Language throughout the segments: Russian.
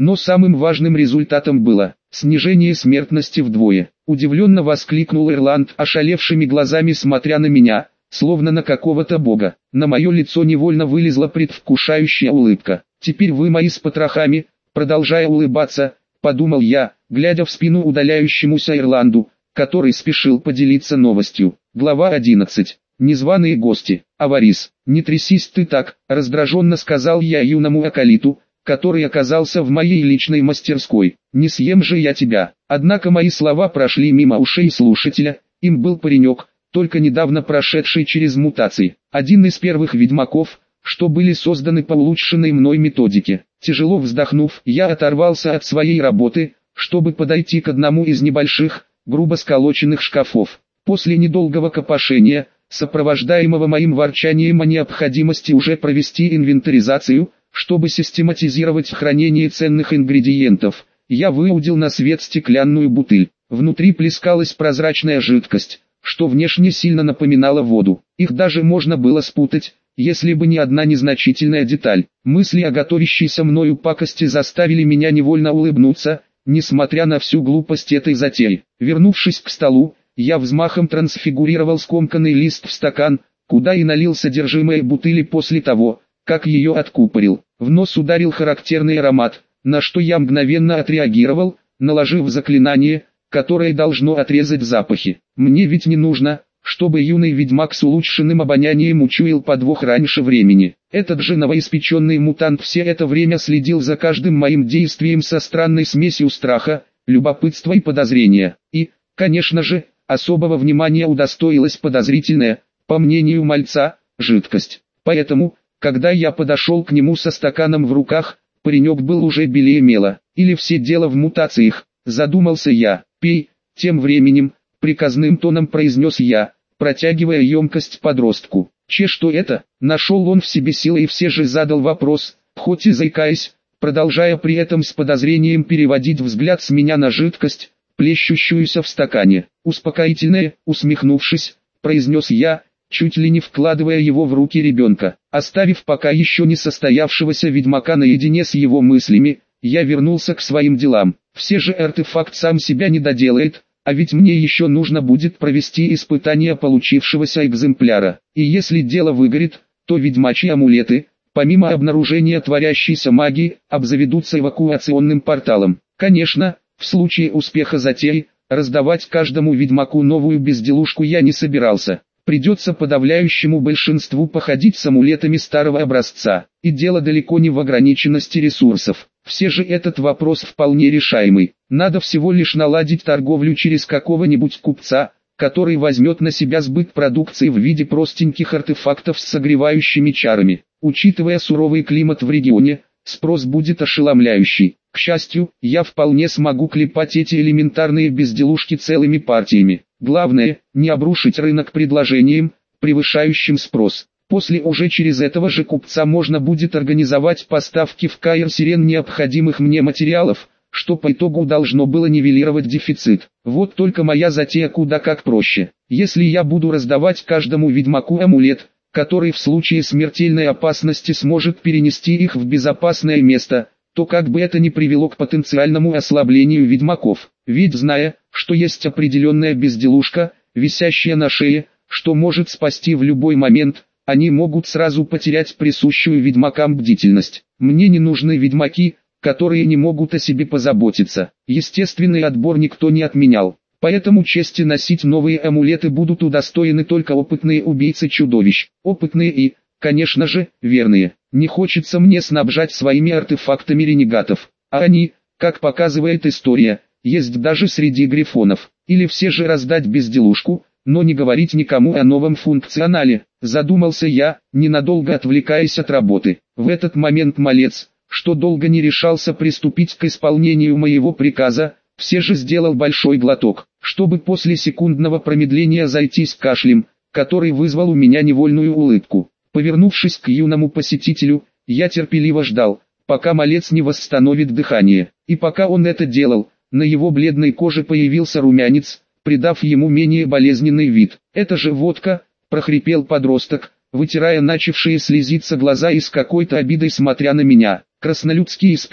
Но самым важным результатом было снижение смертности вдвое. Удивленно воскликнул Ирланд, ошалевшими глазами смотря на меня, словно на какого-то бога. На мое лицо невольно вылезла предвкушающая улыбка. «Теперь вы мои с потрохами», продолжая улыбаться, подумал я, глядя в спину удаляющемуся Ирланду, который спешил поделиться новостью. Глава 11. Незваные гости. «Аварис, не трясись ты так», раздраженно сказал я юному акалиту, который оказался в моей личной мастерской. «Не съем же я тебя». Однако мои слова прошли мимо ушей слушателя. Им был паренек, только недавно прошедший через мутации. Один из первых ведьмаков, что были созданы по улучшенной мной методике. Тяжело вздохнув, я оторвался от своей работы, чтобы подойти к одному из небольших, грубо сколоченных шкафов. После недолгого копошения, сопровождаемого моим ворчанием о необходимости уже провести инвентаризацию, чтобы систематизировать хранение ценных ингредиентов, я выудил на свет стеклянную бутыль. Внутри плескалась прозрачная жидкость, что внешне сильно напоминала воду. Их даже можно было спутать, если бы не одна незначительная деталь. Мысли о готовящейся мною пакости заставили меня невольно улыбнуться, несмотря на всю глупость этой затеи. Вернувшись к столу, я взмахом трансфигурировал скомканный лист в стакан, куда и налил содержимое бутыли после того, как ее откупорил. В нос ударил характерный аромат, на что я мгновенно отреагировал, наложив заклинание, которое должно отрезать запахи. Мне ведь не нужно, чтобы юный ведьмак с улучшенным обонянием учуял подвох раньше времени. Этот же новоиспеченный мутант все это время следил за каждым моим действием со странной смесью страха, любопытства и подозрения. И, конечно же, особого внимания удостоилась подозрительная, по мнению мальца, жидкость. Поэтому, когда я подошел к нему со стаканом в руках, паренек был уже белее мела. Или все дело в мутациях, задумался я. «Пей», тем временем, приказным тоном произнес я, протягивая емкость подростку. Что это? Нашел он в себе силы и все же задал вопрос, хоть и заикаясь, продолжая при этом с подозрением переводить взгляд с меня на жидкость, плещущуюся в стакане. «Успокоительное», усмехнувшись, произнес я, чуть ли не вкладывая его в руки ребенка. Оставив пока еще не состоявшегося ведьмака наедине с его мыслями, я вернулся к своим делам. Все же артефакт сам себя не доделает, а ведь мне еще нужно будет провести испытание получившегося экземпляра. И если дело выгорит, то ведьмачьи амулеты, помимо обнаружения творящейся магии, обзаведутся эвакуационным порталом. Конечно, в случае успеха затеи, раздавать каждому ведьмаку новую безделушку я не собирался. Придется подавляющему большинству походить с амулетами старого образца. И дело далеко не в ограниченности ресурсов. Все же этот вопрос вполне решаемый. Надо всего лишь наладить торговлю через какого-нибудь купца, который возьмет на себя сбыт продукции в виде простеньких артефактов с согревающими чарами. Учитывая суровый климат в регионе, спрос будет ошеломляющий. К счастью, я вполне смогу клепать эти элементарные безделушки целыми партиями. Главное, не обрушить рынок предложением, превышающим спрос. После уже через этого же купца можно будет организовать поставки в Каир-Сирен необходимых мне материалов, что по итогу должно было нивелировать дефицит. Вот только моя затея куда как проще. Если я буду раздавать каждому ведьмаку амулет, который в случае смертельной опасности сможет перенести их в безопасное место, то как бы это ни привело к потенциальному ослаблению ведьмаков. Ведь зная, что есть определенная безделушка, висящая на шее, что может спасти в любой момент, они могут сразу потерять присущую ведьмакам бдительность. Мне не нужны ведьмаки, которые не могут о себе позаботиться. Естественный отбор никто не отменял. Поэтому чести носить новые амулеты будут удостоены только опытные убийцы чудовищ. Опытные и, конечно же, верные. Не хочется мне снабжать своими артефактами ренегатов. А они, как показывает история, есть даже среди грифонов. Или все же раздать безделушку, но не говорить никому о новом функционале. Задумался я, ненадолго отвлекаясь от работы. В этот момент малец, что долго не решался приступить к исполнению моего приказа, все же сделал большой глоток, чтобы после секундного промедления зайтись кашлем, который вызвал у меня невольную улыбку. Повернувшись к юному посетителю, я терпеливо ждал, пока малец не восстановит дыхание. И пока он это делал, на его бледной коже появился румянец, придав ему менее болезненный вид. «Это же водка!» – прохрипел подросток, вытирая начавшие слезиться глаза и с какой-то обидой смотря на меня. «Краснолюдский спирт»,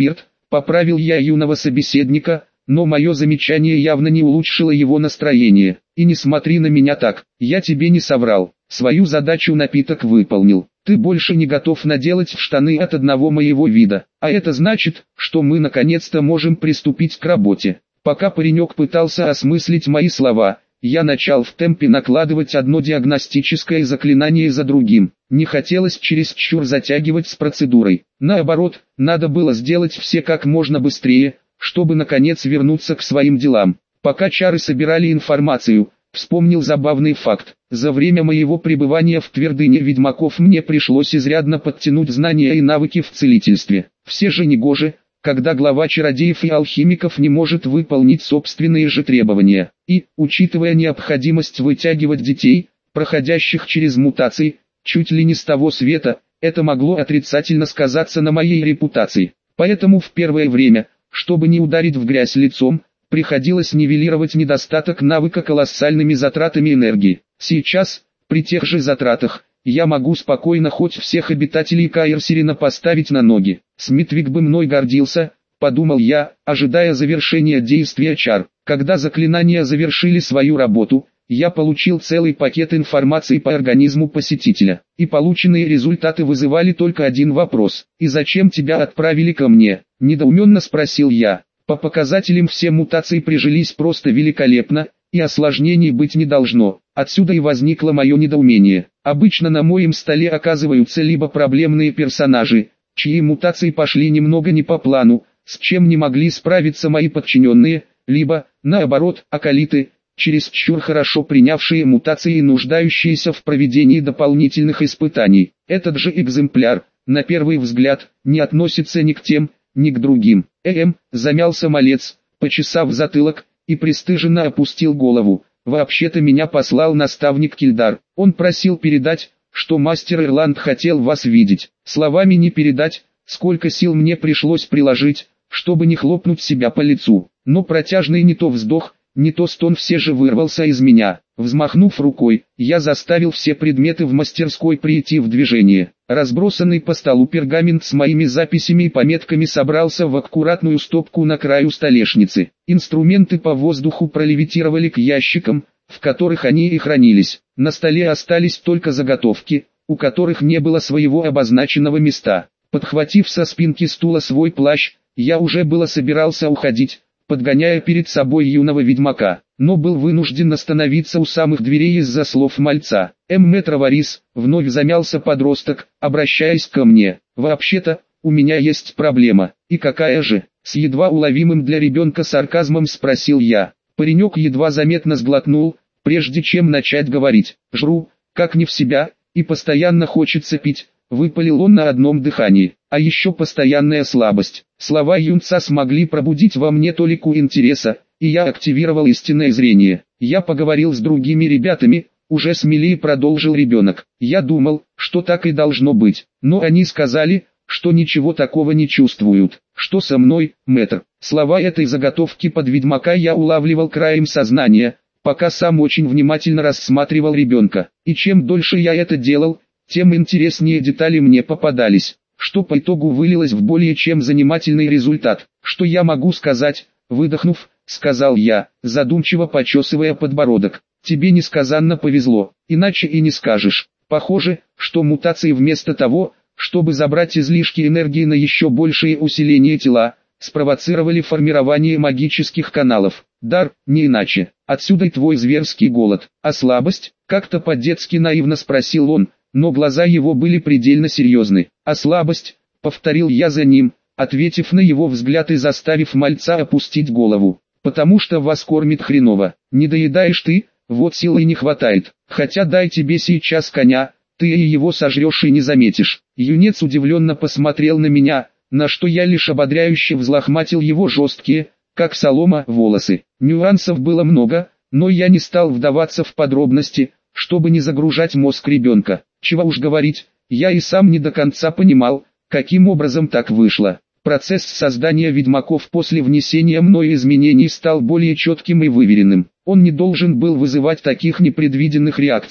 поправил я юного собеседника, но мое замечание явно не улучшило его настроение. И не смотри на меня так, я тебе не соврал, свою задачу напиток выполнил. Ты больше не готов наделать в штаны от одного моего вида, а это значит, что мы наконец-то можем приступить к работе. Пока паренек пытался осмыслить мои слова, я начал в темпе накладывать одно диагностическое заклинание за другим. Не хотелось чересчур затягивать с процедурой. Наоборот, надо было сделать все как можно быстрее, чтобы наконец вернуться к своим делам. Пока чары собирали информацию, вспомнил забавный факт. За время моего пребывания в твердыне ведьмаков мне пришлось изрядно подтянуть знания и навыки в целительстве. Все же негоже, когда глава чародеев и алхимиков не может выполнить собственные же требования. И, учитывая необходимость вытягивать детей, проходящих через мутации, чуть ли не с того света, это могло отрицательно сказаться на моей репутации. Поэтому в первое время, чтобы не ударить в грязь лицом, приходилось нивелировать недостаток навыка колоссальными затратами энергии. Сейчас, при тех же затратах, я могу спокойно хоть всех обитателей Каэрсирина поставить на ноги. Смитвик бы мной гордился, подумал я, ожидая завершения действия чар. Когда заклинания завершили свою работу, я получил целый пакет информации по организму посетителя. И полученные результаты вызывали только один вопрос. «И зачем тебя отправили ко мне?» – недоуменно спросил я. По показателям все мутации прижились просто великолепно, и осложнений быть не должно. Отсюда и возникло мое недоумение. Обычно на моем столе оказываются либо проблемные персонажи, чьи мутации пошли немного не по плану, с чем не могли справиться мои подчиненные, либо, наоборот, акалиты, чересчур хорошо принявшие мутации и нуждающиеся в проведении дополнительных испытаний. Этот же экземпляр, на первый взгляд, не относится ни к тем, ни к другим. Замялся малец, почесав затылок, и пристыженно опустил голову. Вообще-то меня послал наставник Кильдар. Он просил передать, что мастер Ирланд хотел вас видеть. Словами не передать, сколько сил мне пришлось приложить, чтобы не хлопнуть себя по лицу. Но протяжный не то вздох, не то стон все же вырвался из меня. Взмахнув рукой, я заставил все предметы в мастерской прийти в движение. Разбросанный по столу пергамент с моими записями и пометками собрался в аккуратную стопку на краю столешницы. Инструменты по воздуху пролевитировали к ящикам, в которых они и хранились. На столе остались только заготовки, у которых не было своего обозначенного места. Подхватив со спинки стула свой плащ, я уже было собирался уходить, подгоняя перед собой юного ведьмака, но был вынужден остановиться у самых дверей из-за слов мальца. Мэтр Аварис, вновь замялся подросток, обращаясь ко мне. «Вообще-то, у меня есть проблема». «И какая же?» — с едва уловимым для ребенка сарказмом спросил я. Паренек едва заметно сглотнул, прежде чем начать говорить. «Жру, как не в себя, и постоянно хочется пить», — выпалил он на одном дыхании. «А еще постоянная слабость». Слова юнца смогли пробудить во мне толику интереса, и я активировал истинное зрение. Я поговорил с другими ребятами, уже смелее продолжил ребенок. Я думал, что так и должно быть, но они сказали, что ничего такого не чувствуют. Что со мной, мэтр? Слова этой заготовки под ведьмака я улавливал краем сознания, пока сам очень внимательно рассматривал ребенка. И чем дольше я это делал, тем интереснее детали мне попадались, что по итогу вылилось в более чем занимательный результат. «Что я могу сказать?» — выдохнув, сказал я, задумчиво почесывая подбородок. «Тебе несказанно повезло, иначе и не скажешь. Похоже, что мутации вместо того, чтобы забрать излишки энергии на еще большее усиление тела, спровоцировали формирование магических каналов. Дар, не иначе. Отсюда и твой зверский голод. А слабость?» — как-то по-детски наивно спросил он, но глаза его были предельно серьезны. «А слабость?» — повторил я за ним, ответив на его взгляд и заставив мальца опустить голову. «Потому что вас кормит хреново. Не доедаешь ты, вот силы не хватает. Хотя дай тебе сейчас коня, ты и его сожрешь и не заметишь». Юнец удивленно посмотрел на меня, на что я лишь ободряюще взлохматил его жесткие, как солома, волосы. Нюансов было много, но я не стал вдаваться в подробности, чтобы не загружать мозг ребенка. Чего уж говорить, я и сам не до конца понимал, каким образом так вышло. Процесс создания ведьмаков после внесения мной изменений стал более четким и выверенным. Он не должен был вызывать таких непредвиденных реакций.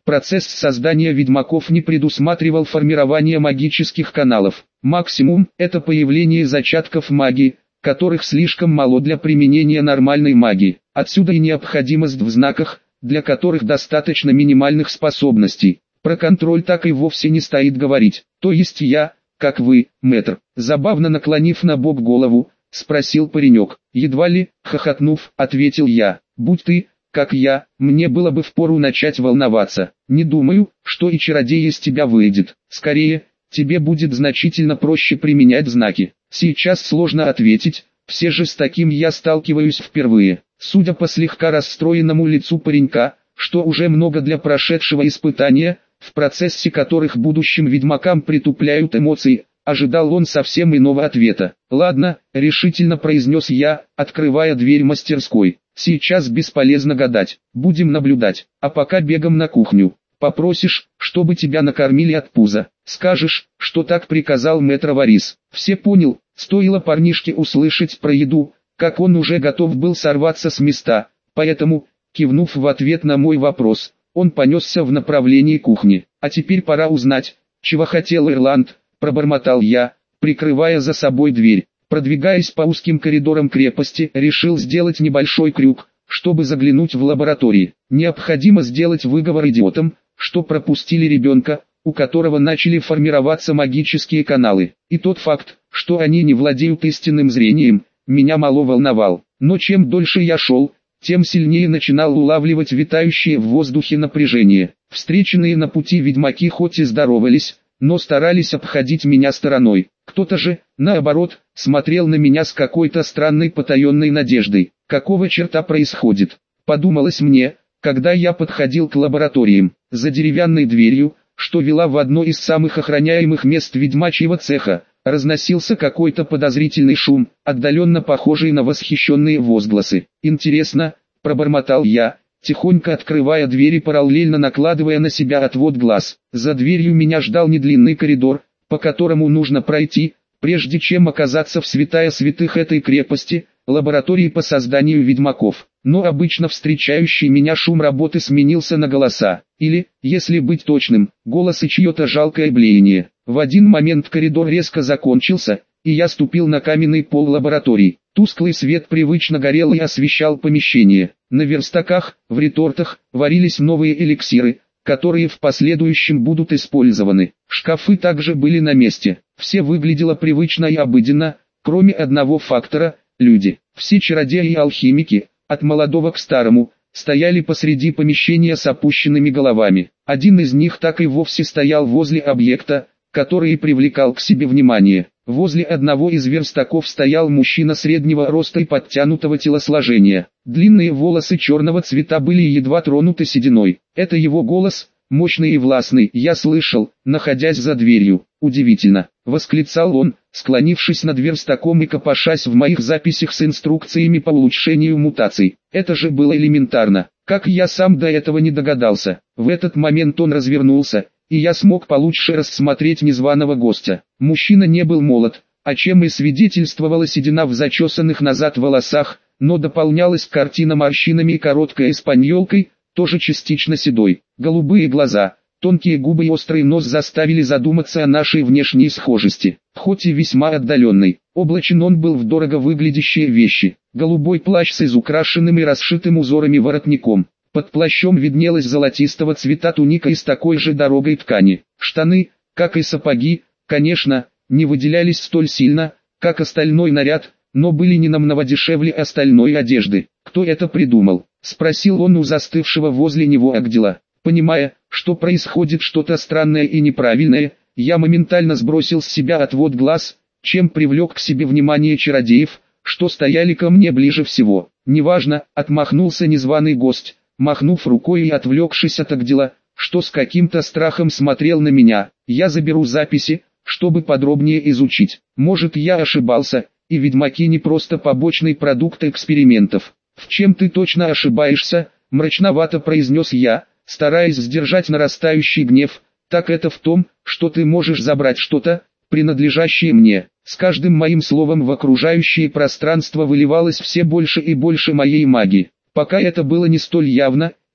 Процесс создания ведьмаков не предусматривал формирование магических каналов. Максимум – это появление зачатков магии, которых слишком мало для применения нормальной магии. Отсюда и необходимость в знаках, для которых достаточно минимальных способностей. Про контроль так и вовсе не стоит говорить. То есть я, как вы, мэтр, забавно наклонив на бок голову, спросил паренек. Едва ли, хохотнув, ответил я. Будь ты, как я, мне было бы впору начать волноваться. Не думаю, что и чародей из тебя выйдет. Скорее, тебе будет значительно проще применять знаки. Сейчас сложно ответить, все же с таким я сталкиваюсь впервые. Судя по слегка расстроенному лицу паренька, что уже много для прошедшего испытания, в процессе которых будущим ведьмакам притупляют эмоции, ожидал он совсем иного ответа. «Ладно», — решительно произнес я, открывая дверь мастерской. «Сейчас бесполезно гадать, будем наблюдать, а пока бегом на кухню. Попросишь, чтобы тебя накормили от пуза. Скажешь, что так приказал мэтр Варис». Все понял, стоило парнишке услышать про еду, как он уже готов был сорваться с места, поэтому, кивнув в ответ на мой вопрос, он понесся в направлении кухни. «А теперь пора узнать, чего хотел Ирланд», — пробормотал я, прикрывая за собой дверь. Продвигаясь по узким коридорам крепости, решил сделать небольшой крюк, чтобы заглянуть в лаборатории. Необходимо сделать выговор идиотам, что пропустили ребенка, у которого начали формироваться магические каналы. И тот факт, что они не владеют истинным зрением, меня мало волновал. Но чем дольше я шел, тем сильнее начинал улавливать витающее в воздухе напряжение. Встреченные на пути ведьмаки хоть и здоровались, но старались обходить меня стороной. Кто-то же, наоборот, смотрел на меня с какой-то странной потаенной надеждой. Какого черта происходит? Подумалось мне, когда я подходил к лабораториям. За деревянной дверью, что вела в одно из самых охраняемых мест ведьмачьего цеха, разносился какой-то подозрительный шум, отдаленно похожий на восхищенные возгласы. «Интересно», — пробормотал я, тихонько открывая дверь и параллельно накладывая на себя отвод глаз. За дверью меня ждал недлинный коридор, по которому нужно пройти, прежде чем оказаться в святая святых этой крепости, лаборатории по созданию ведьмаков. Но обычно встречающий меня шум работы сменился на голоса, или, если быть точным, голос и чье-то жалкое блеяние. В один момент коридор резко закончился, и я ступил на каменный пол лаборатории. Тусклый свет привычно горел и освещал помещение. На верстаках, в ретортах, варились новые эликсиры, которые в последующем будут использованы. Шкафы также были на месте. Все выглядело привычно и обыденно, кроме одного фактора – люди. Все чародеи и алхимики, от молодого к старому, стояли посреди помещения с опущенными головами. Один из них так и вовсе стоял возле объекта, который и привлекал к себе внимание. Возле одного из верстаков стоял мужчина среднего роста и подтянутого телосложения. Длинные волосы черного цвета были едва тронуты сединой. Это его голос, мощный и властный, я слышал, находясь за дверью. «Удивительно», — восклицал он, склонившись над верстаком и копошась в моих записях с инструкциями по улучшению мутаций. Это же было элементарно, как я сам до этого не догадался. В этот момент он развернулся, и я смог получше рассмотреть незваного гостя. Мужчина не был молод, о чем и свидетельствовала седина в зачесанных назад волосах, но дополнялась картина морщинами и короткой испаньолкой, тоже частично седой. Голубые глаза, тонкие губы и острый нос заставили задуматься о нашей внешней схожести. Хоть и весьма отдаленной, облачен он был в дорого выглядящие вещи. Голубой плащ с изукрашенным и расшитым узорами воротником. Под плащом виднелась золотистого цвета туника из такой же дорогой ткани. Штаны, как и сапоги, конечно, не выделялись столь сильно, как остальной наряд, но были не намного дешевле остальной одежды. «Кто это придумал?» — спросил он у застывшего возле него Агдила. Понимая, что происходит что-то странное и неправильное, я моментально сбросил с себя отвод глаз, чем привлек к себе внимание чародеев, что стояли ко мне ближе всего. «Неважно», — отмахнулся незваный гость, махнув рукой и отвлекшись от Агдила, что с каким-то страхом смотрел на меня. «Я заберу записи, чтобы подробнее изучить. Может, я ошибался, и ведьмаки не просто побочный продукт экспериментов». «В чем ты точно ошибаешься?» — мрачновато произнес я, стараясь сдержать нарастающий гнев. «Так это в том, что ты можешь забрать что-то, принадлежащее мне». С каждым моим словом в окружающее пространство выливалось все больше и больше моей магии. Пока это было не столь явно,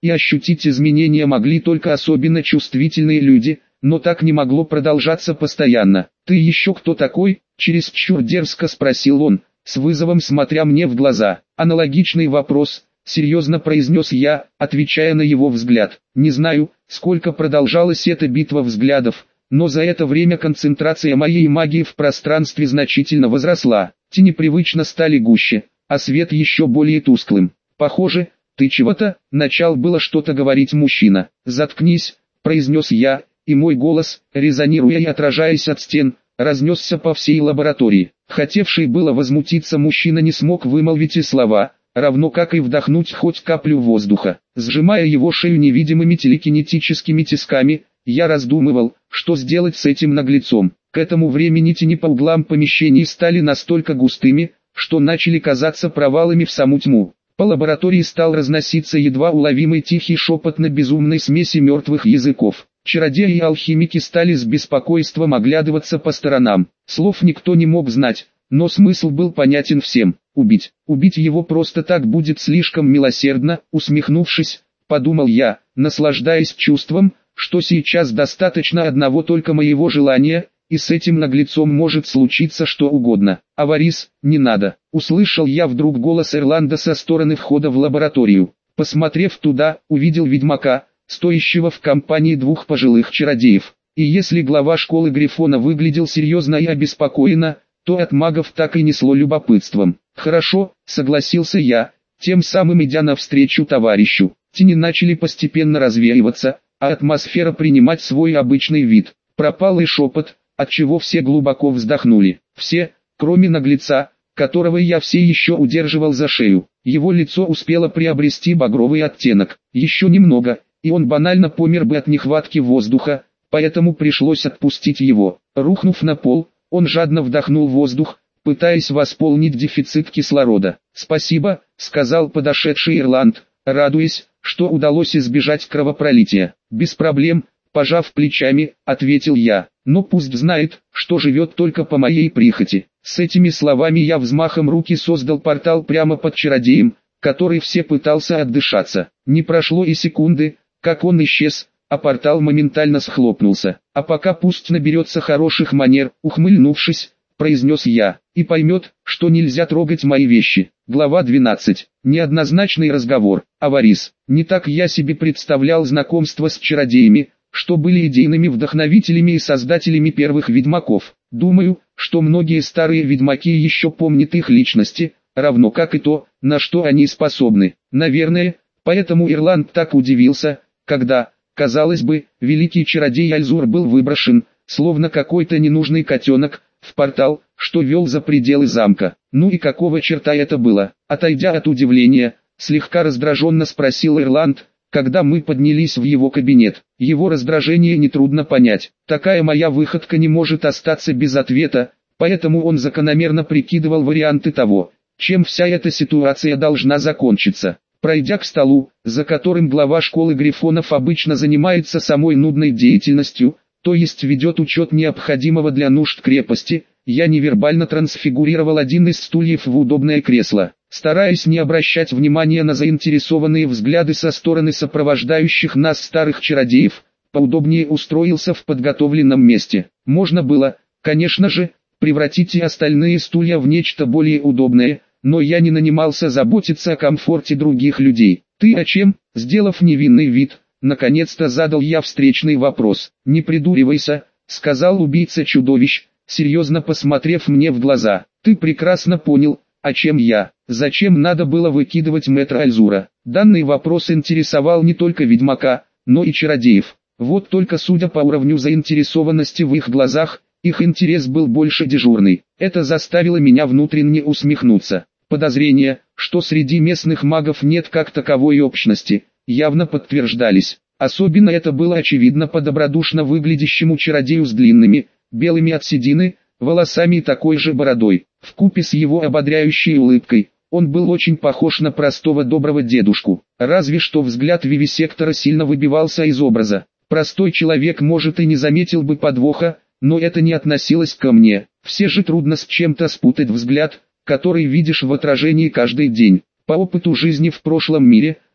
и ощутить изменения могли только особенно чувствительные люди, но так не могло продолжаться постоянно. «Ты еще кто такой?» – чересчур дерзко спросил он, с вызовом смотря мне в глаза. «Аналогичный вопрос», – серьезно произнес я, отвечая на его взгляд. Не знаю, сколько продолжалась эта битва взглядов, но за это время концентрация моей магии в пространстве значительно возросла. Тени привычно стали гуще, а свет еще более тусклым. «Похоже, ты чего-то», – начал было что-то говорить мужчина. «Заткнись», – произнес я, и мой голос, резонируя и отражаясь от стен, разнесся по всей лаборатории. Хотевший было возмутиться мужчина не смог вымолвить и слова, равно как и вдохнуть хоть каплю воздуха. Сжимая его шею невидимыми телекинетическими тисками, я раздумывал, что сделать с этим наглецом. К этому времени тени по углам помещений стали настолько густыми, что начали казаться провалами в саму тьму. По лаборатории стал разноситься едва уловимый тихий шепот на безумной смеси мертвых языков. Чародеи и алхимики стали с беспокойством оглядываться по сторонам. Слов никто не мог знать, но смысл был понятен всем. Убить его просто так будет слишком милосердно, усмехнувшись, подумал я, наслаждаясь чувством, что сейчас достаточно одного только моего желания, и с этим наглецом может случиться что угодно. «Аварис, не надо!» — услышал я вдруг голос Эрланда со стороны входа в лабораторию. Посмотрев туда, увидел ведьмака, стоящего в компании двух пожилых чародеев. И если глава школы Грифона выглядел серьезно и обеспокоенно, то от магов так и несло любопытством. «Хорошо», — согласился я, тем самым идя навстречу товарищу. Тени начали постепенно развеиваться, а атмосфера принимать свой обычный вид. Пропал и шепот, отчего все глубоко вздохнули. Все, кроме наглеца, которого я все еще удерживал за шею. Его лицо успело приобрести багровый оттенок. Еще немного, и он банально помер бы от нехватки воздуха, поэтому пришлось отпустить его. Рухнув на пол, он жадно вдохнул воздух, пытаясь восполнить дефицит кислорода. «Спасибо», — сказал подошедший Ирланд, радуясь, что удалось избежать кровопролития. «Без проблем», — пожав плечами, ответил я. «Но пусть знает, что живет только по моей прихоти». С этими словами я взмахом руки создал портал прямо под чародеем, который все пытался отдышаться. Не прошло и секунды, как он исчез, а портал моментально схлопнулся. «А пока пусть наберется хороших манер», ухмыльнувшись, произнес я, «и поймет, что нельзя трогать мои вещи». Глава 12. Неоднозначный разговор. Аварис. Не так я себе представлял знакомство с чародеями, что были идейными вдохновителями и создателями первых ведьмаков. Думаю, что многие старые ведьмаки еще помнят их личности, равно как и то, на что они способны. Наверное, поэтому Ирланд так удивился, когда, казалось бы, великий чародей Альзур был выброшен, словно какой-то ненужный котенок, в портал, что вел за пределы замка. Ну и какого черта это было? Отойдя от удивления, слегка раздраженно спросил Ирланд, когда мы поднялись в его кабинет. Его раздражение нетрудно понять. Такая моя выходка не может остаться без ответа, поэтому он закономерно прикидывал варианты того, чем вся эта ситуация должна закончиться. Пройдя к столу, за которым глава школы Грифонов обычно занимается самой нудной деятельностью, то есть ведет учет необходимого для нужд крепости, я невербально трансфигурировал один из стульев в удобное кресло. Стараясь не обращать внимания на заинтересованные взгляды со стороны сопровождающих нас старых чародеев, поудобнее устроился в подготовленном месте. Можно было, конечно же, превратить и остальные стулья в нечто более удобное, но я не нанимался заботиться о комфорте других людей. «Ты о чем?» — сделав невинный вид, наконец-то задал я встречный вопрос. «Не придуривайся», — сказал убийца чудовищ, серьезно посмотрев мне в глаза. «Ты прекрасно понял, о чем я. Зачем надо было выкидывать мэтра Альзура?» Данный вопрос интересовал не только ведьмака, но и чародеев. Вот только судя по уровню заинтересованности в их глазах, их интерес был больше дежурный. Это заставило меня внутренне усмехнуться. Подозрения, что среди местных магов нет как таковой общности, явно подтверждались. Особенно это было очевидно по добродушно выглядящему чародею с длинными, белыми от седины, волосами и такой же бородой. Вкупе с его ободряющей улыбкой, он был очень похож на простого доброго дедушку. Разве что взгляд вивисектора сильно выбивался из образа. Простой человек может и не заметил бы подвоха, но это не относилось ко мне. Все же трудно с чем-то спутать взгляд, который видишь в отражении каждый день. По опыту жизни в прошлом мире,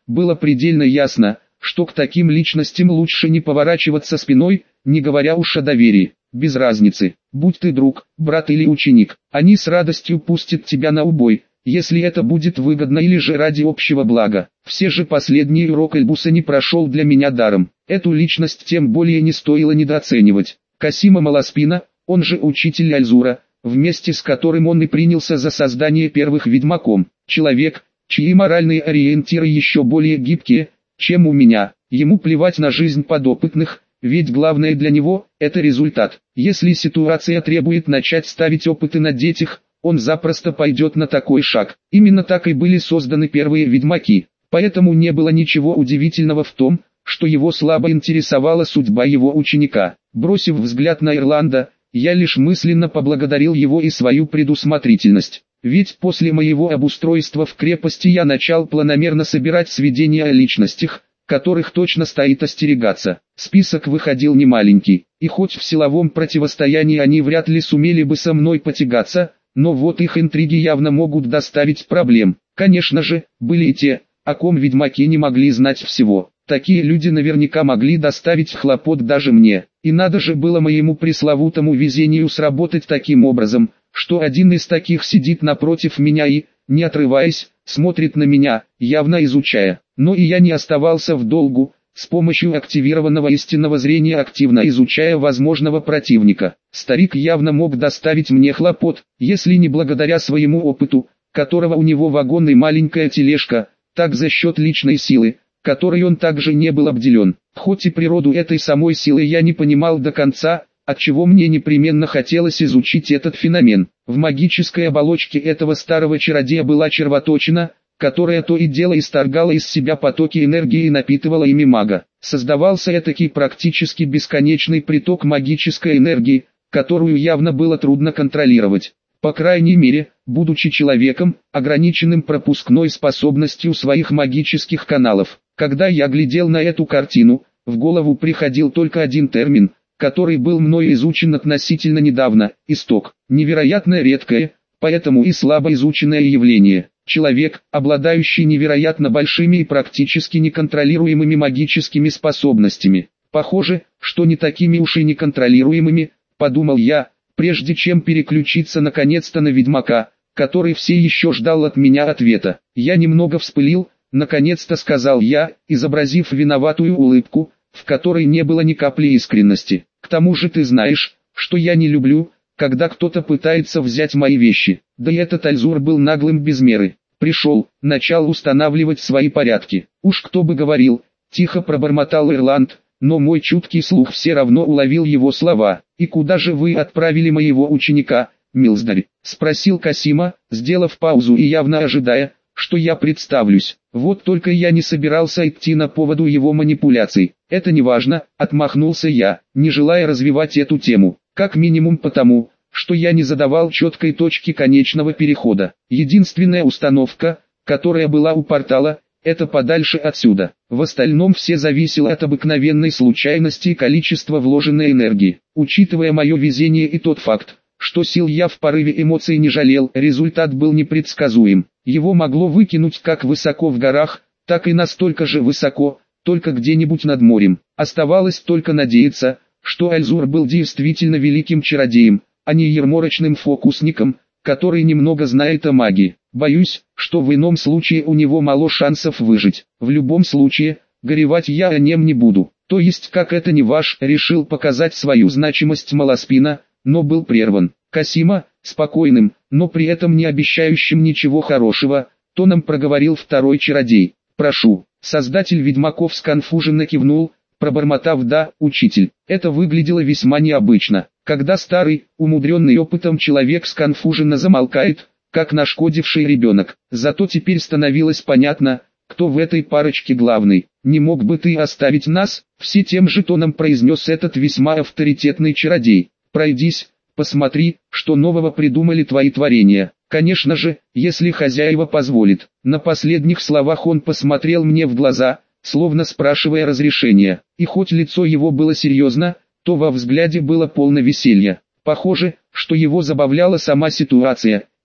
было предельно ясно, что к таким личностям лучше не поворачиваться спиной, не говоря уж о доверии. Без разницы, будь ты друг, брат или ученик, они с радостью пустят тебя на убой, если это будет выгодно или же ради общего блага. Все же последний урок Эльбуса не прошел для меня даром. Эту личность тем более не стоило недооценивать. Касима Маласпина, он же учитель Альзура, вместе с которым он и принялся за создание первых ведьмаком. Человек, чьи моральные ориентиры еще более гибкие, чем у меня. Ему плевать на жизнь подопытных, ведь главное для него – это результат. Если ситуация требует начать ставить опыты на детях, он запросто пойдет на такой шаг. Именно так и были созданы первые ведьмаки. Поэтому не было ничего удивительного в том, что его слабо интересовала судьба его ученика. Бросив взгляд на Ирланда, я лишь мысленно поблагодарил его и свою предусмотрительность. Ведь после моего обустройства в крепости я начал планомерно собирать сведения о личностях, которых точно стоит остерегаться. Список выходил немаленький, и хоть в силовом противостоянии они вряд ли сумели бы со мной потягаться, но вот их интриги явно могут доставить проблем. Конечно же, были и те, о ком ведьмаки не могли знать всего. Такие люди наверняка могли доставить хлопот даже мне. И надо же было моему пресловутому везению сработать таким образом, что один из таких сидит напротив меня и, не отрываясь, смотрит на меня, явно изучая. Но и я не оставался в долгу, с помощью активированного истинного зрения активно изучая возможного противника. Старик явно мог доставить мне хлопот, если не благодаря своему опыту, которого у него вагон и маленькая тележка, так за счет личной силы, которой он также не был обделен. Хоть и природу этой самой силы я не понимал до конца, отчего мне непременно хотелось изучить этот феномен. В магической оболочке этого старого чародея была червоточина, которая то и дело исторгала из себя потоки энергии и напитывала ими мага. Создавался этакий практически бесконечный приток магической энергии, которую явно было трудно контролировать. По крайней мере, будучи человеком, ограниченным пропускной способностью своих магических каналов. Когда я глядел на эту картину, в голову приходил только один термин, который был мной изучен относительно недавно – исток. Невероятно редкое, поэтому и слабо изученное явление. Человек, обладающий невероятно большими и практически неконтролируемыми магическими способностями. Похоже, что не такими уж и неконтролируемыми, подумал я, прежде чем переключиться наконец-то на ведьмака, который все еще ждал от меня ответа. Я немного вспылил, наконец-то сказал я, изобразив виноватую улыбку, в которой не было ни капли искренности. К тому же ты знаешь, что я не люблю, когда кто-то пытается взять мои вещи. Да и этот Альзур был наглым без меры. Пришел, начал устанавливать свои порядки. Уж кто бы говорил, тихо пробормотал Ирланд, но мой чуткий слух все равно уловил его слова. «И куда же вы отправили моего ученика, Милздарь?» — спросил Касима, сделав паузу и явно ожидая, что я представлюсь. Вот только я не собирался идти на поводу его манипуляций. «Это не важно», — отмахнулся я, не желая развивать эту тему. Как минимум потому, что я не задавал четкой точки конечного перехода. Единственная установка, которая была у портала, это подальше отсюда. В остальном все зависело от обыкновенной случайности и количества вложенной энергии. Учитывая мое везение и тот факт, что сил я в порыве эмоций не жалел, результат был непредсказуем. Его могло выкинуть как высоко в горах, так и настолько же высоко, только где-нибудь над морем. Оставалось только надеяться, что Альзур был действительно великим чародеем, а не ярмарочным фокусником, который немного знает о магии. Боюсь, что в ином случае у него мало шансов выжить. В любом случае, горевать я о нем не буду. То есть, как это не ваш, решил показать свою значимость Маласпина, но был прерван. Касима, спокойным, но при этом не обещающим ничего хорошего, тоном проговорил второй чародей. «Прошу». Создатель ведьмаков сконфуженно кивнул, пробормотав «да, учитель». Это выглядело весьма необычно, когда старый, умудренный опытом человек сконфуженно замолкает, как нашкодивший ребенок. Зато теперь становилось понятно, кто в этой парочке главный. «Не мог бы ты оставить нас?» — все тем же тоном произнес этот весьма авторитетный чародей. «Пройдись, посмотри, что нового придумали твои творения. Конечно же, если хозяева позволит». На последних словах он посмотрел мне в глаза, словно спрашивая разрешения. И хоть лицо его было серьезно, то во взгляде было полно веселья. Похоже, что его забавляла сама ситуация,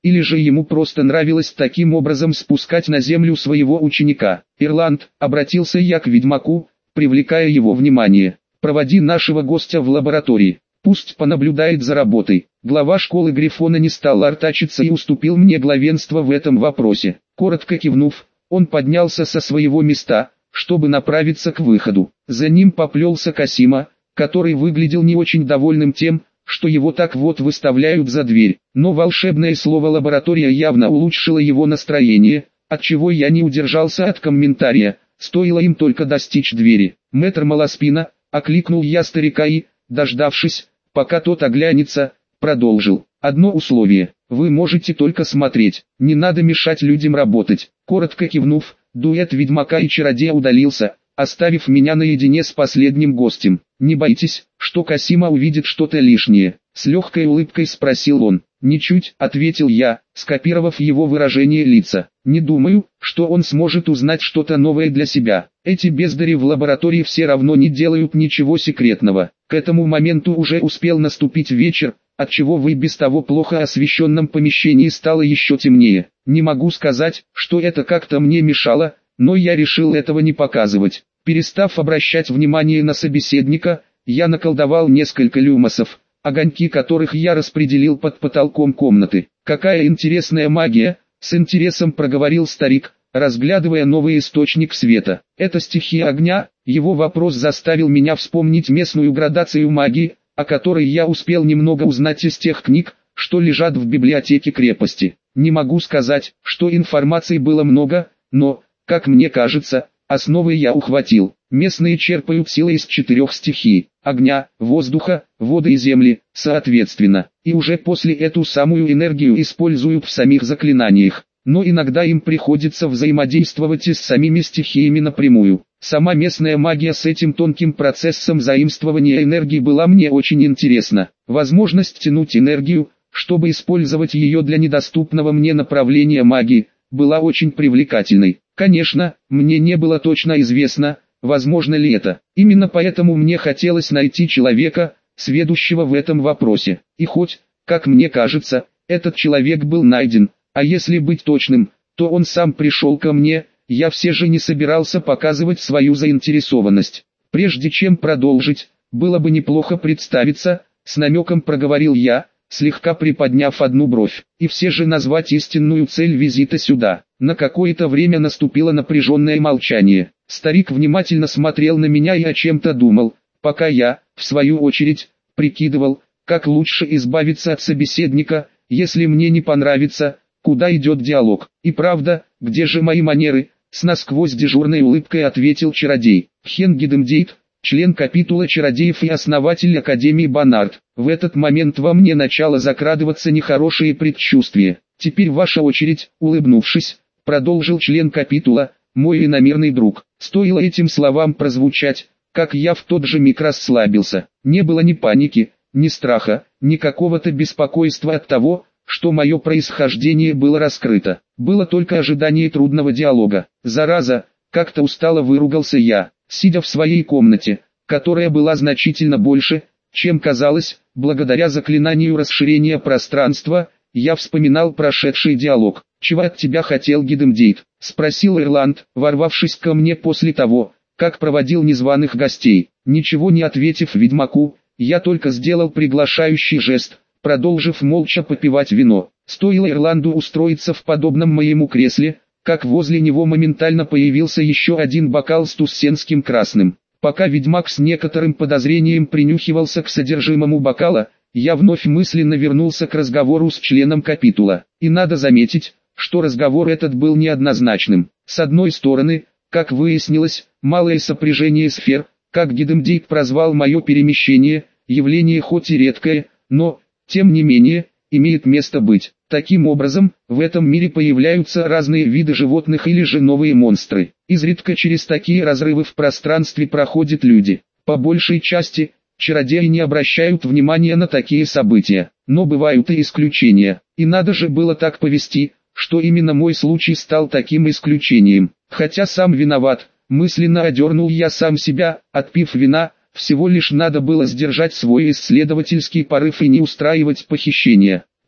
или же ему просто нравилось таким образом спускать на землю своего ученика. «Ирланд», — обратился я к ведьмаку, привлекая его внимание, — «проводи нашего гостя в лаборатории, пусть понаблюдает за работой». Глава школы Грифона не стал артачиться и уступил мне главенство в этом вопросе. Коротко кивнув, он поднялся со своего места, чтобы направиться к выходу. За ним поплелся Касима, который выглядел не очень довольным тем, что его так вот выставляют за дверь. Но волшебное слово «лаборатория» явно улучшило его настроение, отчего я не удержался от комментария, стоило им только достичь двери. «Мэтр Малоспина», — окликнул я старика и, дождавшись, пока тот оглянется, продолжил. «Одно условие, вы можете только смотреть, не надо мешать людям работать». Коротко кивнув, дуэт ведьмака и чародея удалился, оставив меня наедине с последним гостем. «Не боитесь, что Касима увидит что-то лишнее?» — с легкой улыбкой спросил он. «Ничуть», — ответил я, скопировав его выражение лица. «Не думаю, что он сможет узнать что-то новое для себя. Эти бездари в лаборатории все равно не делают ничего секретного». К этому моменту уже успел наступить вечер, отчего в и без того плохо освещенном помещении стало еще темнее. Не могу сказать, что это как-то мне мешало, но я решил этого не показывать. Перестав обращать внимание на собеседника, я наколдовал несколько люмосов, огоньки которых я распределил под потолком комнаты. «Какая интересная магия!» — с интересом проговорил старик, разглядывая новый источник света. «Это стихия огня?» Его вопрос заставил меня вспомнить местную градацию магии, о которой я успел немного узнать из тех книг, что лежат в библиотеке крепости. Не могу сказать, что информации было много, но, как мне кажется, основы я ухватил. Местные черпают силы из 4 стихий – огня, воздуха, воды и земли, соответственно, и уже после эту самую энергию используют в самих заклинаниях. Но иногда им приходится взаимодействовать и с самими стихиями напрямую. Сама местная магия с этим тонким процессом заимствования энергии была мне очень интересна. Возможность тянуть энергию, чтобы использовать ее для недоступного мне направления магии, была очень привлекательной. Конечно, мне не было точно известно, возможно ли это. Именно поэтому мне хотелось найти человека, сведущего в этом вопросе. И хоть, как мне кажется, этот человек был найден, а если быть точным, то он сам пришел ко мне, я все же не собирался показывать свою заинтересованность. Прежде чем продолжить, было бы неплохо представиться, с намеком проговорил я, слегка приподняв одну бровь, и все же назвать истинную цель визита сюда. На какое-то время наступило напряженное молчание. Старик внимательно смотрел на меня и о чем-то думал, пока я, в свою очередь, прикидывал, как лучше избавиться от собеседника, если мне не понравится, куда идет диалог. «И правда, где же мои манеры?» — с насквозь дежурной улыбкой ответил чародей. «Хен Гидемдейт, член капитула чародеев и основатель Академии Банард. В этот момент во мне начало закрадываться нехорошее предчувствие. Теперь ваша очередь», — улыбнувшись, продолжил член капитула, «мой иномирный друг». Стоило этим словам прозвучать, как я в тот же миг расслабился. Не было ни паники, ни страха, ни какого-то беспокойства от того, что мое происхождение было раскрыто. Было только ожидание трудного диалога. «Зараза!» — как-то устало выругался я, сидя в своей комнате, которая была значительно больше, чем казалось. Благодаря заклинанию расширения пространства, я вспоминал прошедший диалог. «Чего от тебя хотел Гидемдейт?» — спросил Ирланд, ворвавшись ко мне после того, как проводил незваных гостей. Ничего не ответив ведьмаку, я только сделал приглашающий жест, продолжив молча попивать вино. Стоило Ирланду устроиться в подобном моему кресле, как возле него моментально появился еще один бокал с туссенским красным. Пока ведьмак с некоторым подозрением принюхивался к содержимому бокала, я вновь мысленно вернулся к разговору с членом капитула. И надо заметить, что разговор этот был неоднозначным. С одной стороны, как выяснилось, малое сопряжение сфер, как Гидемдейт прозвал мое перемещение, явление хоть и редкое, но, тем не менее, имеет место быть. Таким образом, в этом мире появляются разные виды животных или же новые монстры. Изредка через такие разрывы в пространстве проходят люди. По большей части, чародеи не обращают внимания на такие события, но бывают и исключения. И надо же было так повести, что именно мой случай стал таким исключением. Хотя сам виноват, мысленно одернул я сам себя, отпив вина. Всего лишь надо было сдержать свой исследовательский порыв и не устраивать похищения.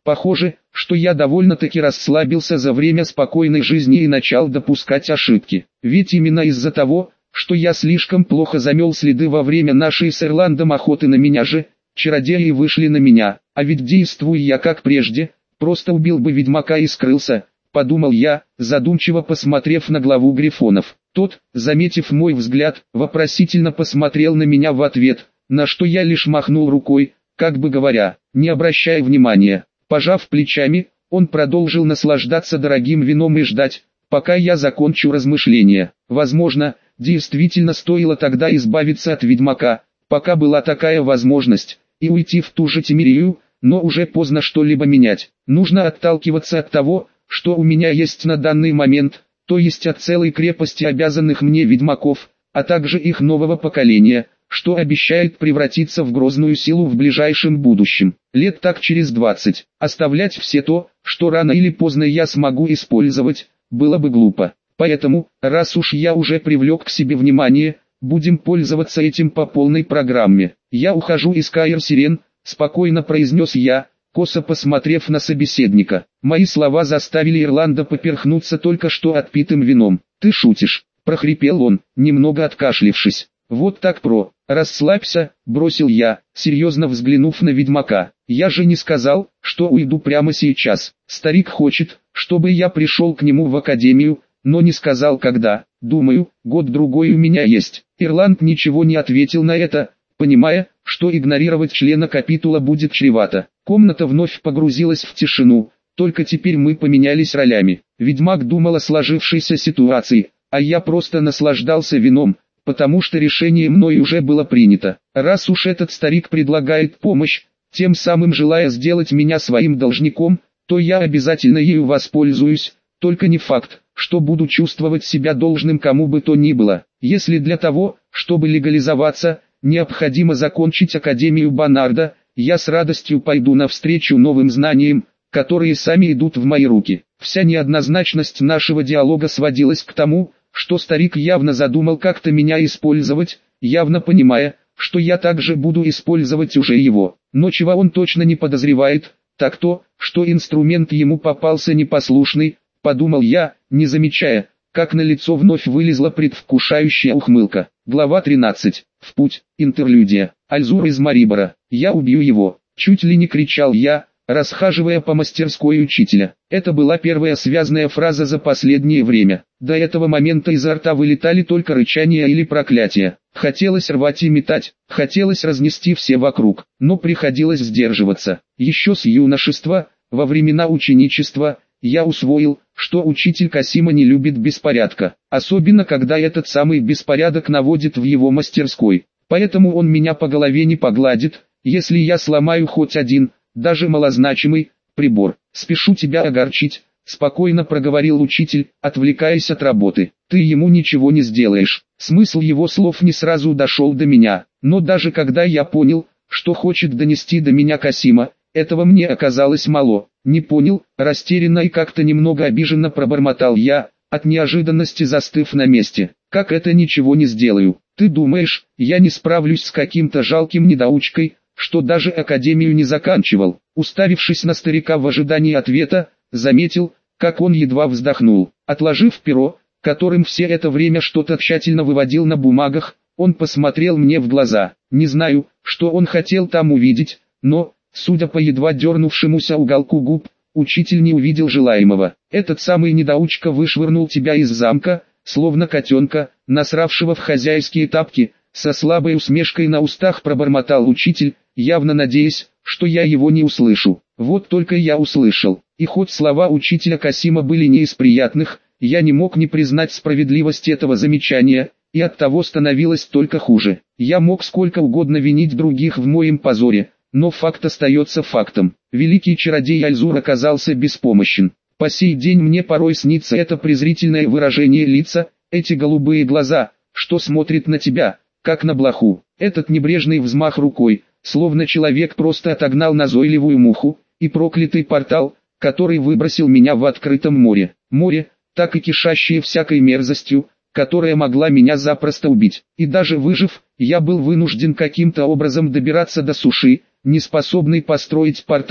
Похоже, что я довольно-таки расслабился за время спокойной жизни и начал допускать ошибки. Ведь именно из-за того, что я слишком плохо замел следы во время нашей с Ирландом охоты на меня же, чародеи вышли на меня, а ведь действую я как прежде, просто убил бы ведьмака и скрылся, подумал я, задумчиво посмотрев на главу грифонов. Тот, заметив мой взгляд, вопросительно посмотрел на меня в ответ, на что я лишь махнул рукой, как бы говоря, не обращай внимания. Пожав плечами, он продолжил наслаждаться дорогим вином и ждать, пока я закончу размышления. Возможно, действительно стоило тогда избавиться от ведьмака, пока была такая возможность, и уйти в ту же Темерию, но уже поздно что-либо менять. Нужно отталкиваться от того, что у меня есть на данный момент, то есть от целой крепости обязанных мне ведьмаков, а также их нового поколения, что обещает превратиться в грозную силу в ближайшем будущем. Лет так через 20. Оставлять все то, что рано или поздно я смогу использовать, было бы глупо. Поэтому, раз уж я уже привлек к себе внимание, будем пользоваться этим по полной программе. Я ухожу из Каир Сирен, спокойно произнес я, косо посмотрев на собеседника. Мои слова заставили Ирланда поперхнуться только что отпитым вином. «Ты шутишь», — прохрипел он, немного откашлившись. «Вот так расслабься», — бросил я, серьезно взглянув на ведьмака. «Я же не сказал, что уйду прямо сейчас. Старик хочет, чтобы я пришел к нему в академию, но не сказал когда. Думаю, год-другой у меня есть». Ирланд ничего не ответил на это, понимая, что игнорировать члена капитула будет чревато. Комната вновь погрузилась в тишину, только теперь мы поменялись ролями. Ведьмак думал о сложившейся ситуации, а я просто наслаждался вином, потому что решение мной уже было принято. Раз уж этот старик предлагает помощь, тем самым желая сделать меня своим должником, то я обязательно ею воспользуюсь, только не факт, что буду чувствовать себя должным кому бы то ни было. Если для того, чтобы легализоваться, необходимо закончить Академию Банарда, я с радостью пойду навстречу новым знаниям, которые сами идут в мои руки. Вся неоднозначность нашего диалога сводилась к тому, что старик явно задумал как-то меня использовать, явно понимая, что я также буду использовать уже его. Но чего он точно не подозревает, так то, что инструмент ему попался непослушный, подумал я, не замечая, как на лицо вновь вылезла предвкушающая ухмылка. Глава 13. В путь. Интерлюдия. Альзур из Марибора. «Я убью его!» Чуть ли не кричал я, расхаживая по мастерской учителя. Это была первая связная фраза за последнее время. До этого момента изо рта вылетали только рычания или проклятия. Хотелось рвать и метать, хотелось разнести все вокруг, но приходилось сдерживаться. Еще с юношества, во времена ученичества, я усвоил, что учитель Касима не любит беспорядка, особенно когда этот самый беспорядок наводит в его мастерской. Поэтому он меня по голове не погладит, если я сломаю хоть один, даже малозначимый, прибор. «Спешу тебя огорчить», — спокойно проговорил учитель, отвлекаясь от работы. «Ты ему ничего не сделаешь». Смысл его слов не сразу дошел до меня, но даже когда я понял, что хочет донести до меня Касима, этого мне оказалось мало. «Не понял», растерянно и как-то немного обиженно пробормотал я, от неожиданности застыв на месте. «Как это ничего не сделаю? Ты думаешь, я не справлюсь с каким-то жалким недоучкой, что даже академию не заканчивал?» Уставившись на старика в ожидании ответа, заметил, как он едва вздохнул. Отложив перо, которым все это время что-то тщательно выводил на бумагах, он посмотрел мне в глаза. Не знаю, что он хотел там увидеть, но, судя по едва дернувшемуся уголку губ, учитель не увидел желаемого. «Этот самый недоучка вышвырнул тебя из замка, словно котенка, насравшего в хозяйские тапки», со слабой усмешкой на устах пробормотал учитель, явно надеясь, что я его не услышу. Вот только я услышал. И хоть слова учителя Касима были не из приятных, я не мог не признать справедливость этого замечания, и оттого становилось только хуже. Я мог сколько угодно винить других в моем позоре, но факт остается фактом. Великий чародей Альзур оказался беспомощен. По сей день мне порой снится это презрительное выражение лица, эти голубые глаза, что смотрят на тебя, как на блоху. Этот небрежный взмах рукой, словно человек просто отогнал назойливую муху, и проклятый портал, который выбросил меня в открытом море. Море, так и кишащее всякой мерзостью, которая могла меня запросто убить. И даже выжив, я был вынужден каким-то образом добираться до суши, не способный построить портал,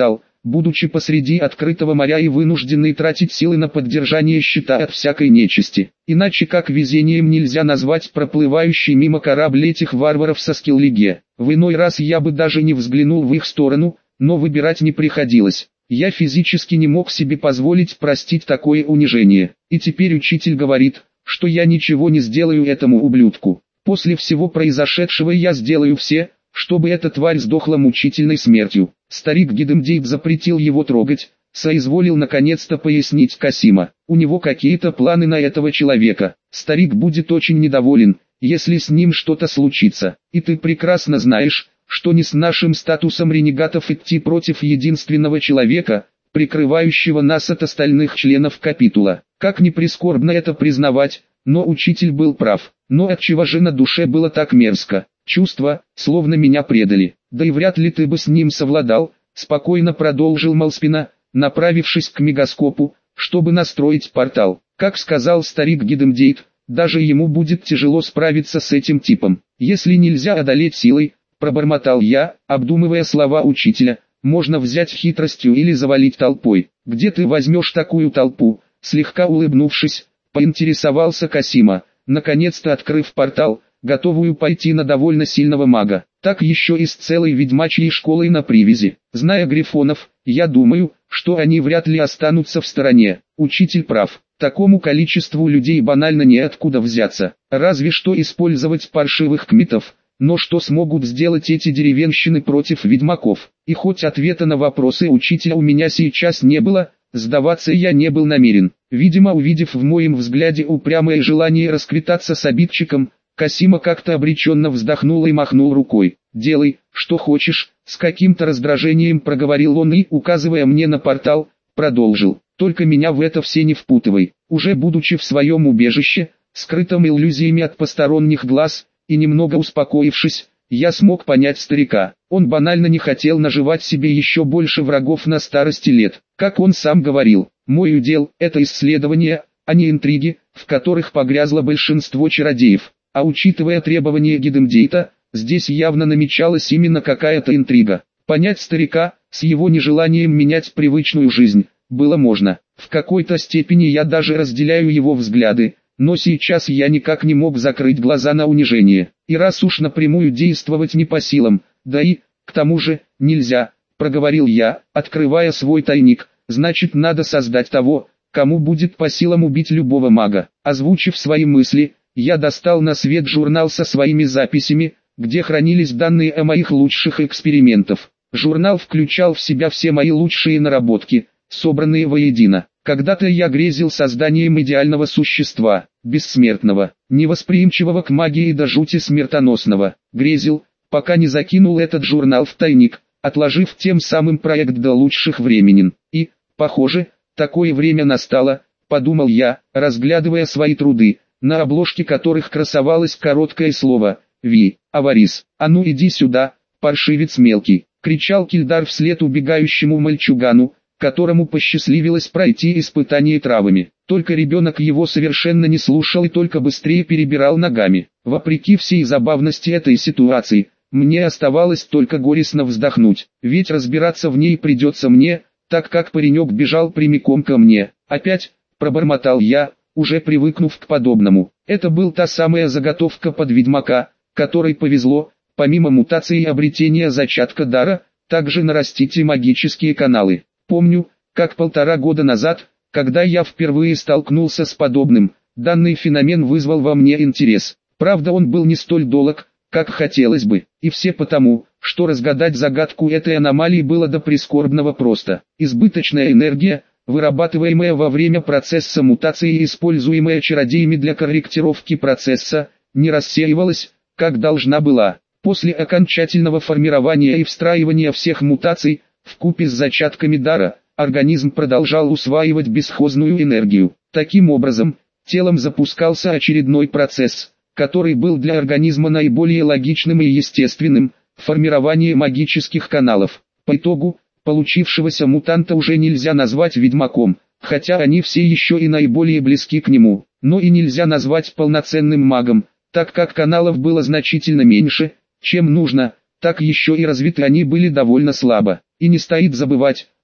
будучи посреди открытого моря и вынужденный тратить силы на поддержание щита от всякой нечисти. Иначе как везением нельзя назвать проплывающий мимо корабль этих варваров со Скилл-Лиге. В иной раз я бы даже не взглянул в их сторону, но выбирать не приходилось. Я физически не мог себе позволить простить такое унижение. И теперь учитель говорит, что я ничего не сделаю этому ублюдку. После всего произошедшего я сделаю все, чтобы эта тварь сдохла мучительной смертью. Старик Гидемдейт запретил его трогать, соизволил наконец-то пояснить Касима. У него какие-то планы на этого человека. Старик будет очень недоволен, если с ним что-то случится. И ты прекрасно знаешь, что не с нашим статусом ренегатов идти против единственного человека, прикрывающего нас от остальных членов капитула. Как ни прискорбно это признавать, но учитель был прав. Но отчего же на душе было так мерзко? Чувство, словно меня предали. Да и вряд ли ты бы с ним совладал, спокойно продолжил Малспина, направившись к мегаскопу, чтобы настроить портал. Как сказал старик Гидемдейт, даже ему будет тяжело справиться с этим типом. Если нельзя одолеть силой, пробормотал я, обдумывая слова учителя, можно взять хитростью или завалить толпой. Где ты возьмешь такую толпу? Слегка улыбнувшись, поинтересовался Касима, наконец-то открыв портал, готовую пойти на довольно сильного мага. Так еще и с целой ведьмачьей школой на привязи. Зная грифонов, я думаю, что они вряд ли останутся в стороне. Учитель прав. Такому количеству людей банально неоткуда взяться. Разве что использовать паршивых кметов. Но что смогут сделать эти деревенщины против ведьмаков? И хоть ответа на вопросы учителя у меня сейчас не было, сдаваться я не был намерен. Видимо, увидев в моем взгляде упрямое желание расквитаться с обидчиком, Касима как-то обреченно вздохнул и махнул рукой. «Делай, что хочешь», — с каким-то раздражением проговорил он и, указывая мне на портал, продолжил. «Только меня в это все не впутывай». Уже будучи в своем убежище, скрытом иллюзиями от посторонних глаз, и немного успокоившись, я смог понять старика. Он банально не хотел наживать себе еще больше врагов на старости лет. Как он сам говорил, мой удел – это исследования, а не интриги, в которых погрязло большинство чародеев. А учитывая требования Гидемдейта, здесь явно намечалась именно какая-то интрига. Понять старика, с его нежеланием менять привычную жизнь, было можно. В какой-то степени я даже разделяю его взгляды, но сейчас я никак не мог закрыть глаза на унижение. И раз уж напрямую действовать не по силам, да и, к тому же, нельзя, проговорил я, открывая свой тайник, значит надо создать того, кому будет по силам убить любого мага. Озвучив свои мысли, я достал на свет журнал со своими записями, где хранились данные о моих лучших экспериментах. Журнал включал в себя все мои лучшие наработки, собранные воедино. Когда-то я грезил созданием идеального существа, бессмертного, невосприимчивого к магии до жути смертоносного. Грезил, пока не закинул этот журнал в тайник, отложив тем самым проект до лучших временин. И, похоже, такое время настало, подумал я, разглядывая свои труды, на обложке которых красовалось короткое слово «Ви, Аварис». «А ну иди сюда, паршивец мелкий!» — кричал Кильдар вслед убегающему мальчугану, которому посчастливилось пройти испытание травами. Только ребенок его совершенно не слушал и только быстрее перебирал ногами. Вопреки всей забавности этой ситуации, мне оставалось только горестно вздохнуть, ведь разбираться в ней придется мне, так как паренек бежал прямиком ко мне. «Опять», — пробормотал я, уже привыкнув к подобному. Это был та самая заготовка под ведьмака, которой повезло, помимо мутации и обретения зачатка дара, также нарастить и магические каналы. Помню, как 1,5 года назад, когда я впервые столкнулся с подобным, данный феномен вызвал во мне интерес. Правда, он был не столь долг, как хотелось бы, и все потому, что разгадать загадку этой аномалии было до прискорбного просто. Избыточная энергия, вырабатываемая во время процесса мутации и используемая чародеями для корректировки процесса, не рассеивалась, как должна была. После окончательного формирования и встраивания всех мутаций, вкупе с зачатками дара, организм продолжал усваивать бесхозную энергию. Таким образом, телом запускался очередной процесс, который был для организма наиболее логичным и естественным – формирование магических каналов. По итогу, получившегося мутанта уже нельзя назвать ведьмаком, хотя они все еще и наиболее близки к нему, но и нельзя назвать полноценным магом, так как каналов было значительно меньше, чем нужно, так еще и развиты они были довольно слабо. И не стоит забывать,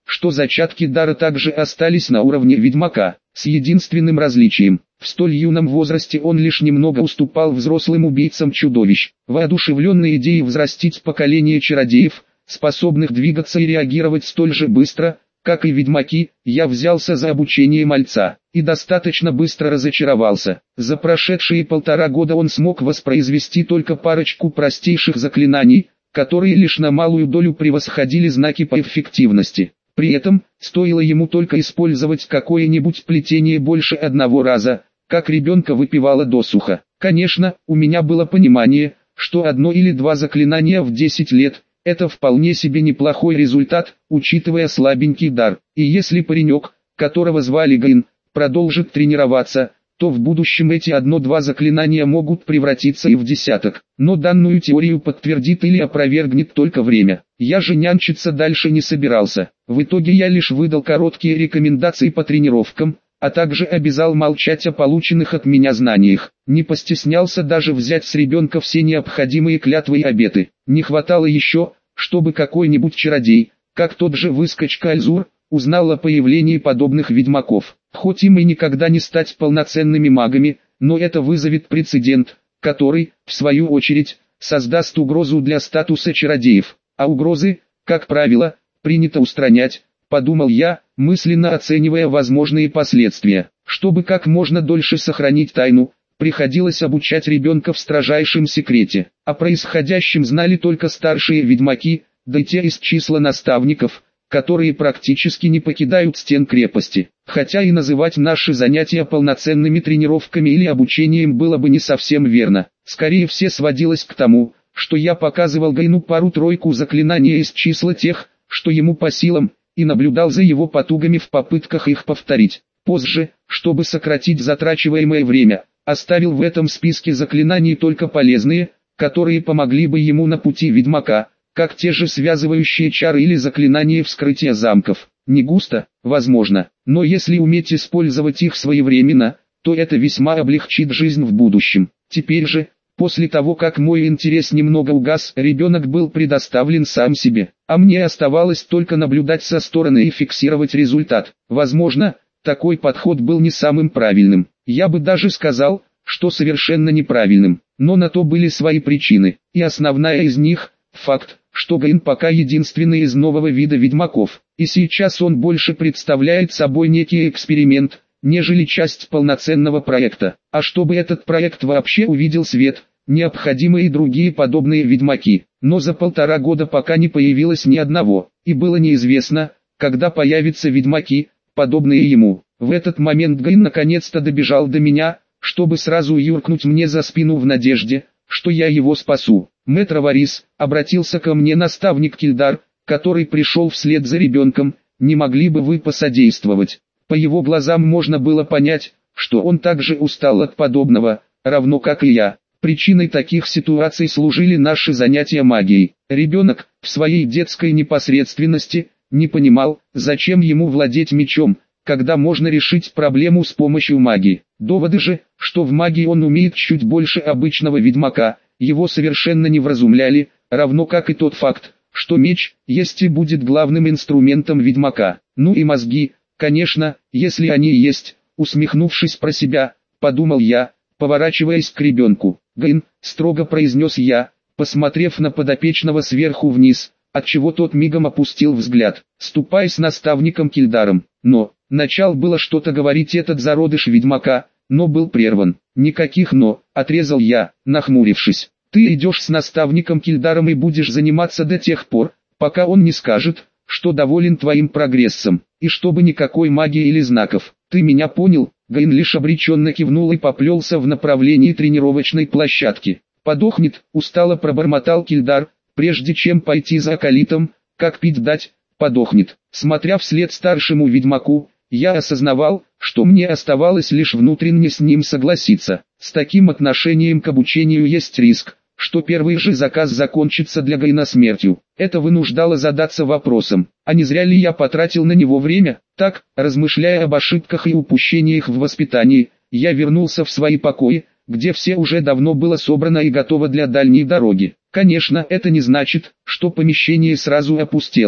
что зачатки дара также остались на уровне ведьмака, с единственным различием. В столь юном возрасте он лишь немного уступал взрослым убийцам чудовищ. Воодушевленный идеей взрастить поколение чародеев, способных двигаться и реагировать столь же быстро, как и ведьмаки, я взялся за обучение мальца, и достаточно быстро разочаровался. За прошедшие 1,5 года он смог воспроизвести только парочку простейших заклинаний, которые лишь на малую долю превосходили знаки по эффективности. При этом, стоило ему только использовать какое-нибудь плетение больше одного раза, как ребенка выпивало досуха. Конечно, у меня было понимание, что 1 или 2 заклинания в 10 лет – это вполне себе неплохой результат, учитывая слабенький дар. И если паренек, которого звали Гайн, продолжит тренироваться, то в будущем эти 1-2 заклинания могут превратиться и в десяток. Но данную теорию подтвердит или опровергнет только время. Я же нянчиться дальше не собирался. В итоге я лишь выдал короткие рекомендации по тренировкам, а также обязал молчать о полученных от меня знаниях. Не постеснялся даже взять с ребенка все необходимые клятвы и обеты. Не хватало еще, чтобы какой-нибудь чародей, как тот же выскочка Альзур, узнал о появлении подобных ведьмаков. Хоть им и никогда не стать полноценными магами, но это вызовет прецедент, который, в свою очередь, создаст угрозу для статуса чародеев. А угрозы, как правило, принято устранять, подумал я, мысленно оценивая возможные последствия. Чтобы как можно дольше сохранить тайну, приходилось обучать ребенка в строжайшем секрете. О происходящем знали только старшие ведьмаки, да и те из числа наставников, которые практически не покидают стен крепости. Хотя и называть наши занятия полноценными тренировками или обучением было бы не совсем верно. Скорее все сводилось к тому, что я показывал Гайну пару-тройку заклинаний из числа тех, что ему по силам, и наблюдал за его потугами в попытках их повторить. Позже, чтобы сократить затрачиваемое время, оставил в этом списке заклинаний только полезные, которые помогли бы ему на пути ведьмака, как те же связывающие чары или заклинания вскрытия замков. Не густо, возможно, но если уметь использовать их своевременно, то это весьма облегчит жизнь в будущем. Теперь же, после того как мой интерес немного угас, ребенок был предоставлен сам себе, а мне оставалось только наблюдать со стороны и фиксировать результат. Возможно, такой подход был не самым правильным. Я бы даже сказал, что совершенно неправильным, но на то были свои причины, и основная из них – факт, что Гайн пока единственный из нового вида ведьмаков, и сейчас он больше представляет собой некий эксперимент, нежели часть полноценного проекта. А чтобы этот проект вообще увидел свет, необходимы и другие подобные ведьмаки. Но за 1,5 года пока не появилось ни одного, и было неизвестно, когда появятся ведьмаки, подобные ему. В этот момент Гайн наконец-то добежал до меня, чтобы сразу юркнуть мне за спину в надежде, что я его спасу. «Мэтр Аварис», обратился ко мне наставник Кильдар, который пришел вслед за ребенком, «не могли бы вы посодействовать?» По его глазам можно было понять, что он также устал от подобного, равно как и я. Причиной таких ситуаций служили наши занятия магией. Ребенок, в своей детской непосредственности, не понимал, зачем ему владеть мечом, когда можно решить проблему с помощью магии. Доводы же, что в магии он умеет чуть больше обычного ведьмака, его совершенно не вразумляли, равно как и тот факт, что меч есть и будет главным инструментом ведьмака. Ну и мозги, конечно, если они есть, усмехнувшись про себя, подумал я, поворачиваясь к ребенку. «Гайн», строго произнес я, посмотрев на подопечного сверху вниз, отчего тот мигом опустил взгляд. «Ступай с наставником Кильдаром». Но, начал было что-то говорить этот зародыш ведьмака, но был прерван. «Никаких «но», — отрезал я, нахмурившись. «Ты идешь с наставником Кильдаром и будешь заниматься до тех пор, пока он не скажет, что доволен твоим прогрессом, и чтобы никакой магии или знаков. Ты меня понял?» Гайн лишь обреченно кивнул и поплелся в направлении тренировочной площадки. «Подохнет», — устало пробормотал Кильдар, прежде чем пойти за акалитом, как пить дать, подохнет. Смотря вслед старшему ведьмаку, я осознавал, что мне оставалось лишь внутренне с ним согласиться. С таким отношением к обучению есть риск, что первый же заказ закончится для Гайна смертью. Это вынуждало задаться вопросом, а не зря ли я потратил на него время? Так, размышляя об ошибках и упущениях в воспитании, я вернулся в свои покои, где все уже давно было собрано и готово для дальней дороги. Конечно, это не значит, что помещение сразу опустело.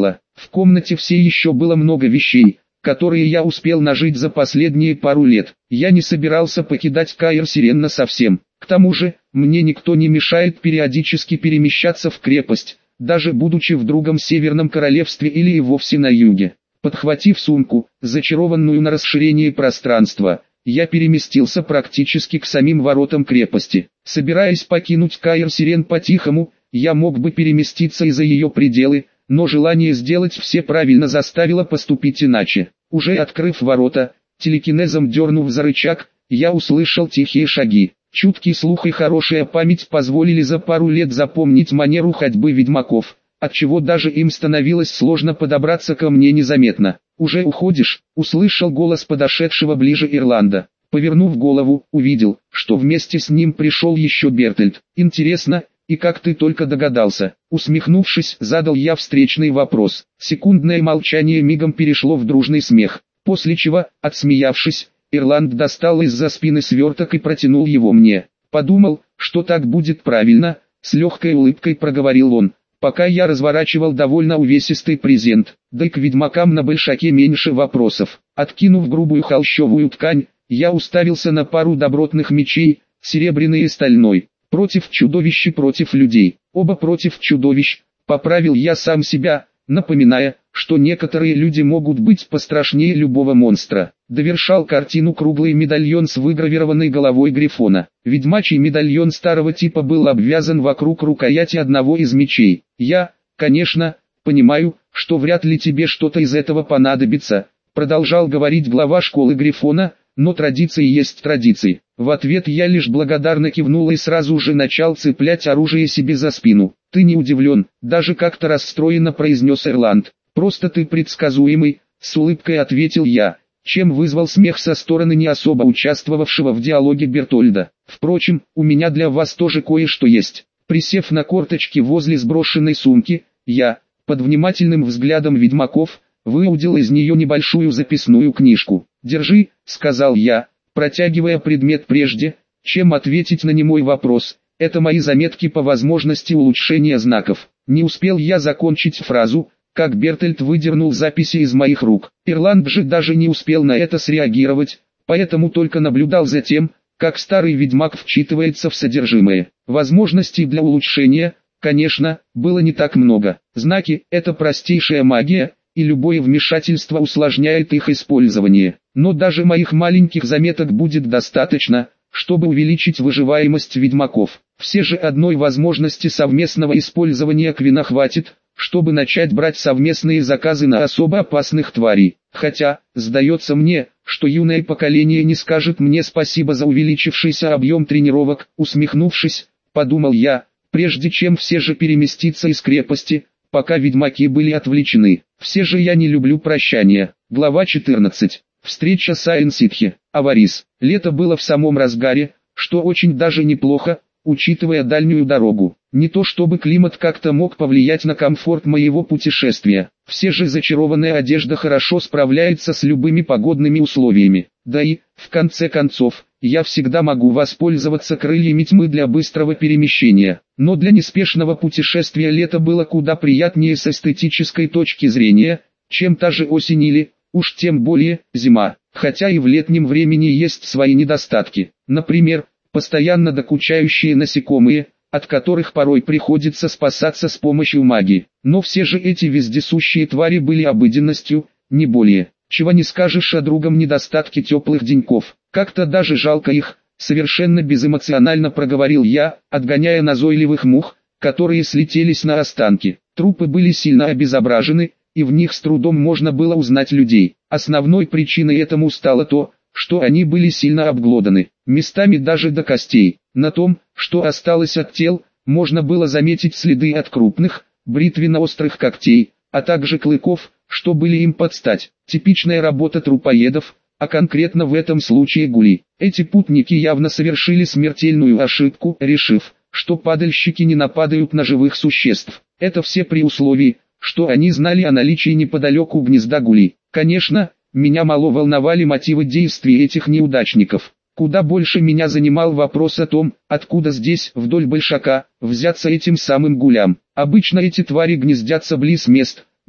В комнате все еще было много вещей, которые я успел нажить за последние пару лет. Я не собирался покидать Каэр-Сирен насовсем. К тому же, мне никто не мешает периодически перемещаться в крепость, даже будучи в другом Северном Королевстве или и вовсе на юге. Подхватив сумку, зачарованную на расширение пространства, я переместился практически к самим воротам крепости. Собираясь покинуть Каэр-Сирен по-тихому, я мог бы переместиться и за ее пределы, но желание сделать все правильно заставило поступить иначе. Уже открыв ворота, телекинезом дернув за рычаг, я услышал тихие шаги. Чуткий слух и хорошая память позволили за пару лет запомнить манеру ходьбы ведьмаков, отчего даже им становилось сложно подобраться ко мне незаметно. «Уже уходишь?» — услышал голос подошедшего ближе Ирланда. Повернув голову, увидел, что вместе с ним пришел еще Бертольд. «Интересно, и как ты только догадался?» Усмехнувшись, задал я встречный вопрос. Секундное молчание мигом перешло в дружный смех, после чего, отсмеявшись, Ирланд достал из-за спины сверток и протянул его мне. «Подумал, что так будет правильно», — с легкой улыбкой проговорил он, пока я разворачивал довольно увесистый презент. Да и к ведьмакам на большаке меньше вопросов. Откинув грубую холщовую ткань, я уставился на пару добротных мечей, серебряный и стальной. Против чудовищ и против людей. Оба против чудовищ, поправил я сам себя, напоминая, что некоторые люди могут быть пострашнее любого монстра. Довершал картину круглый медальон с выгравированной головой грифона. Ведьмачий медальон старого типа был обвязан вокруг рукояти одного из мечей. «Я, конечно, понимаю, что вряд ли тебе что-то из этого понадобится», продолжал говорить глава школы грифона, «но традиции есть традиции». В ответ я лишь благодарно кивнул и сразу же начал цеплять оружие себе за спину. «Ты не удивлен», даже как-то расстроенно произнес Ирланд. «Просто ты предсказуемый», с улыбкой ответил я, чем вызвал смех со стороны не особо участвовавшего в диалоге Бертольда. «Впрочем, у меня для вас тоже кое-что есть». Присев на корточки возле сброшенной сумки, я, под внимательным взглядом ведьмаков, выудил из нее небольшую записную книжку. «Держи», — сказал я, протягивая предмет прежде, чем ответить на немой вопрос. «Это мои заметки по возможности улучшения знаков». Не успел я закончить фразу, как Бертольд выдернул записи из моих рук. Ирланд же даже не успел на это среагировать, поэтому только наблюдал за тем, как старый ведьмак вчитывается в содержимое. Возможностей для улучшения, конечно, было не так много. Знаки – это простейшая магия, и любое вмешательство усложняет их использование. Но даже моих маленьких заметок будет достаточно, чтобы увеличить выживаемость ведьмаков. Все же одной возможности совместного использования Квина хватит, чтобы начать брать совместные заказы на особо опасных тварей. Хотя, сдается мне, что юное поколение не скажет мне спасибо за увеличившийся объем тренировок. Усмехнувшись, подумал я, прежде чем все же переместиться из крепости, пока ведьмаки были отвлечены. Все же я не люблю прощания. Глава 14. Встреча с Айн-Ситхи. Аварис. Лето было в самом разгаре, что очень даже неплохо, учитывая дальнюю дорогу. Не то чтобы климат как-то мог повлиять на комфорт моего путешествия. Все же зачарованная одежда хорошо справляется с любыми погодными условиями. Да и, в конце концов, я всегда могу воспользоваться крыльями тьмы для быстрого перемещения. Но для неспешного путешествия лето было куда приятнее с эстетической точки зрения, чем та же осень или, уж тем более, зима. Хотя и в летнем времени есть свои недостатки. Например, постоянно докучающие насекомые, от которых порой приходится спасаться с помощью магии. Но все же эти вездесущие твари были обыденностью, не более. Чего не скажешь о другом недостатке теплых деньков. Как-то даже жалко их, совершенно безэмоционально проговорил я, отгоняя назойливых мух, которые слетелись на останки. Трупы были сильно обезображены, и в них с трудом можно было узнать людей. Основной причиной этому стало то, что они были сильно обглоданы, местами даже до костей. На том, что осталось от тел, можно было заметить следы от крупных, бритвенно-острых когтей, а также клыков, что были им под стать. Типичная работа трупоедов, а конкретно в этом случае гули. Эти путники явно совершили смертельную ошибку, решив, что падальщики не нападают на живых существ. Это все при условии, что они знали о наличии неподалеку гнезда гули. Конечно, меня мало волновали мотивы действий этих неудачников. Куда больше меня занимал вопрос о том, откуда здесь, вдоль большака, взяться этим самым гулям. Обычно эти твари гнездятся близ мест,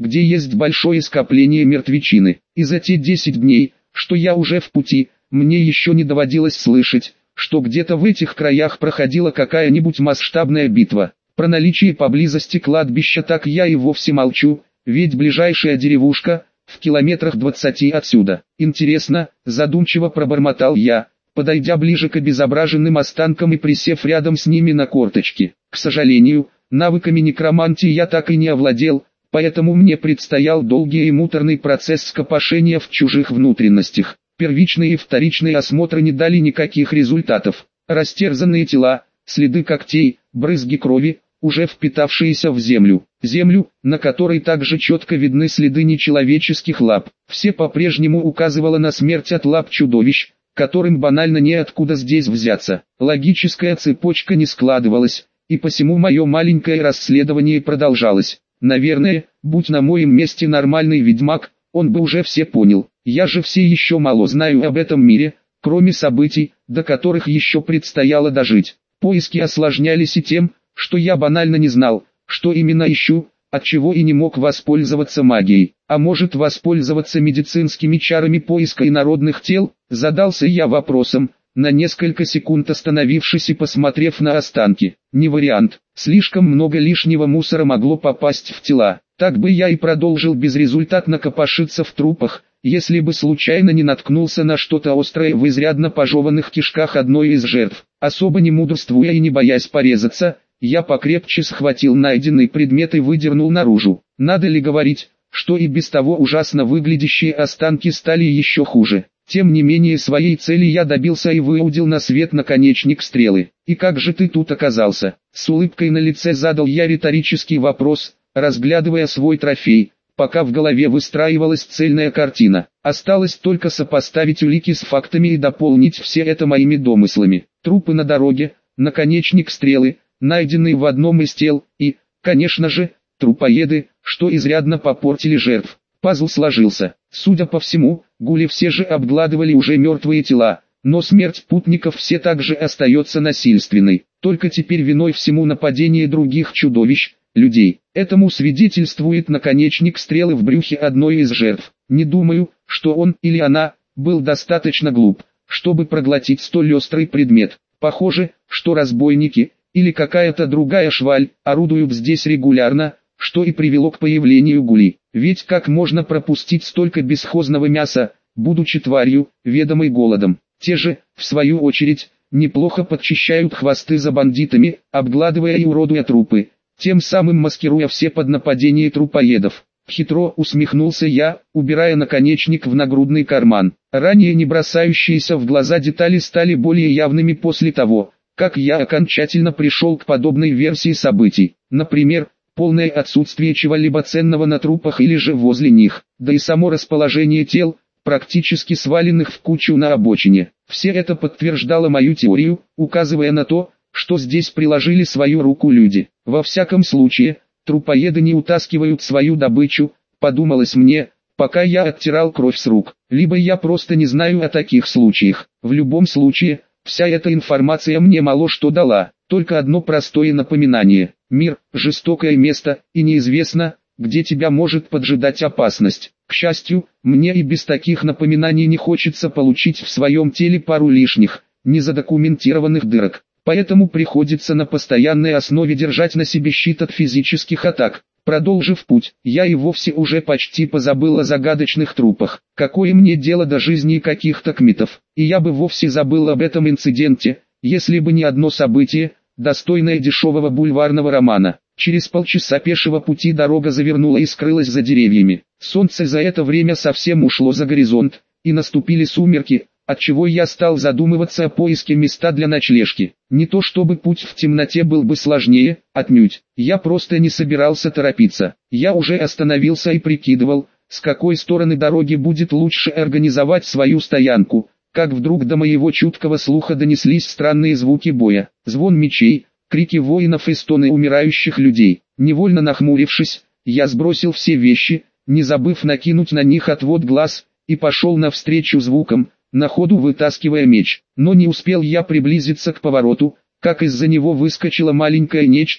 где есть большое скопление мертвечины. И за те 10 дней, что я уже в пути, мне еще не доводилось слышать, что где-то в этих краях проходила какая-нибудь масштабная битва. Про наличие поблизости кладбища так я и вовсе молчу, ведь ближайшая деревушка в километрах 20 отсюда. Интересно, задумчиво пробормотал я, подойдя ближе к обезображенным останкам и присев рядом с ними на корточки. К сожалению, навыками некромантии я так и не овладел, поэтому мне предстоял долгий и муторный процесс скопошения в чужих внутренностях. Первичные и вторичные осмотры не дали никаких результатов. Растерзанные тела, следы когтей, брызги крови, уже впитавшиеся в землю. Землю, на которой также четко видны следы нечеловеческих лап. Все по-прежнему указывало на смерть от лап чудовищ, которым банально неоткуда здесь взяться. Логическая цепочка не складывалась, и посему мое маленькое расследование продолжалось. Наверное, будь на моем месте нормальный ведьмак, он бы уже все понял. Я же все еще мало знаю об этом мире, кроме событий, до которых еще предстояло дожить. Поиски осложнялись и тем, что я банально не знал, что именно ищу, отчего и не мог воспользоваться магией. А может воспользоваться медицинскими чарами поиска инородных тел? Задался я вопросом, на несколько секунд остановившись и посмотрев на останки. Не вариант, слишком много лишнего мусора могло попасть в тела. Так бы я и продолжил безрезультатно копошиться в трупах, если бы случайно не наткнулся на что-то острое в изрядно пожеванных кишках одной из жертв. Особо не мудрствуя и не боясь порезаться, я покрепче схватил найденный предмет и выдернул наружу. Надо ли говорить, что и без того ужасно выглядящие останки стали еще хуже. Тем не менее своей цели я добился и выудил на свет наконечник стрелы. «И как же ты тут оказался?» С улыбкой на лице задал я риторический вопрос, разглядывая свой трофей, пока в голове выстраивалась цельная картина. Осталось только сопоставить улики с фактами и дополнить все это моими домыслами. Трупы на дороге, наконечник стрелы, найденный в одном из тел, и, конечно же, трупоеды, что изрядно попортили жертв. Пазл сложился. Судя по всему, гули все же обгладывали уже мертвые тела, но смерть путников все также остается насильственной. Только теперь виной всему нападение других чудовищ, людей. Этому свидетельствует наконечник стрелы в брюхе одной из жертв. Не думаю, что он или она был достаточно глуп, чтобы проглотить столь острый предмет. Похоже, что разбойники или какая-то другая шваль орудуют здесь регулярно, что и привело к появлению гулей. Ведь как можно пропустить столько бесхозного мяса, будучи тварью, ведомой голодом? Те же, в свою очередь, неплохо подчищают хвосты за бандитами, обгладывая и уродуя трупы, тем самым маскируя все под нападение трупоедов. Хитро усмехнулся я, убирая наконечник в нагрудный карман. Ранее не бросающиеся в глаза детали стали более явными после того, как я окончательно пришел к подобной версии событий. Например, полное отсутствие чего-либо ценного на трупах или же возле них, да и само расположение тел, практически сваленных в кучу на обочине. Все это подтверждало мою теорию, указывая на то, что здесь приложили свою руку люди. Во всяком случае, трупоеды не утаскивают свою добычу, подумалось мне, пока я оттирал кровь с рук. Либо я просто не знаю о таких случаях. В любом случае, вся эта информация мне мало что дала, только одно простое напоминание. Мир – жестокое место, и неизвестно, где тебя может поджидать опасность. К счастью, мне и без таких напоминаний не хочется получить в своем теле пару лишних, незадокументированных дырок. Поэтому приходится на постоянной основе держать на себе щит от физических атак. Продолжив путь, я и вовсе уже почти позабыл о загадочных трупах. Какое мне дело до жизни каких-то кмитов? И я бы вовсе забыл об этом инциденте, если бы не одно событие, достойное дешевого бульварного романа. Через полчаса пешего пути дорога завернула и скрылась за деревьями. Солнце за это время совсем ушло за горизонт, и наступили сумерки, отчего я стал задумываться о поиске места для ночлежки. Не то чтобы путь в темноте был бы сложнее, отнюдь. Я просто не собирался торопиться. Я уже остановился и прикидывал, с какой стороны дороги будет лучше организовать свою стоянку, как вдруг до моего чуткого слуха донеслись странные звуки боя. Звон мечей, крики воинов и стоны умирающих людей. Невольно нахмурившись, я сбросил все вещи, не забыв накинуть на них отвод глаз, и пошел навстречу звукам, на ходу вытаскивая меч. Но не успел я приблизиться к повороту, как из-за него выскочило маленькое нечто,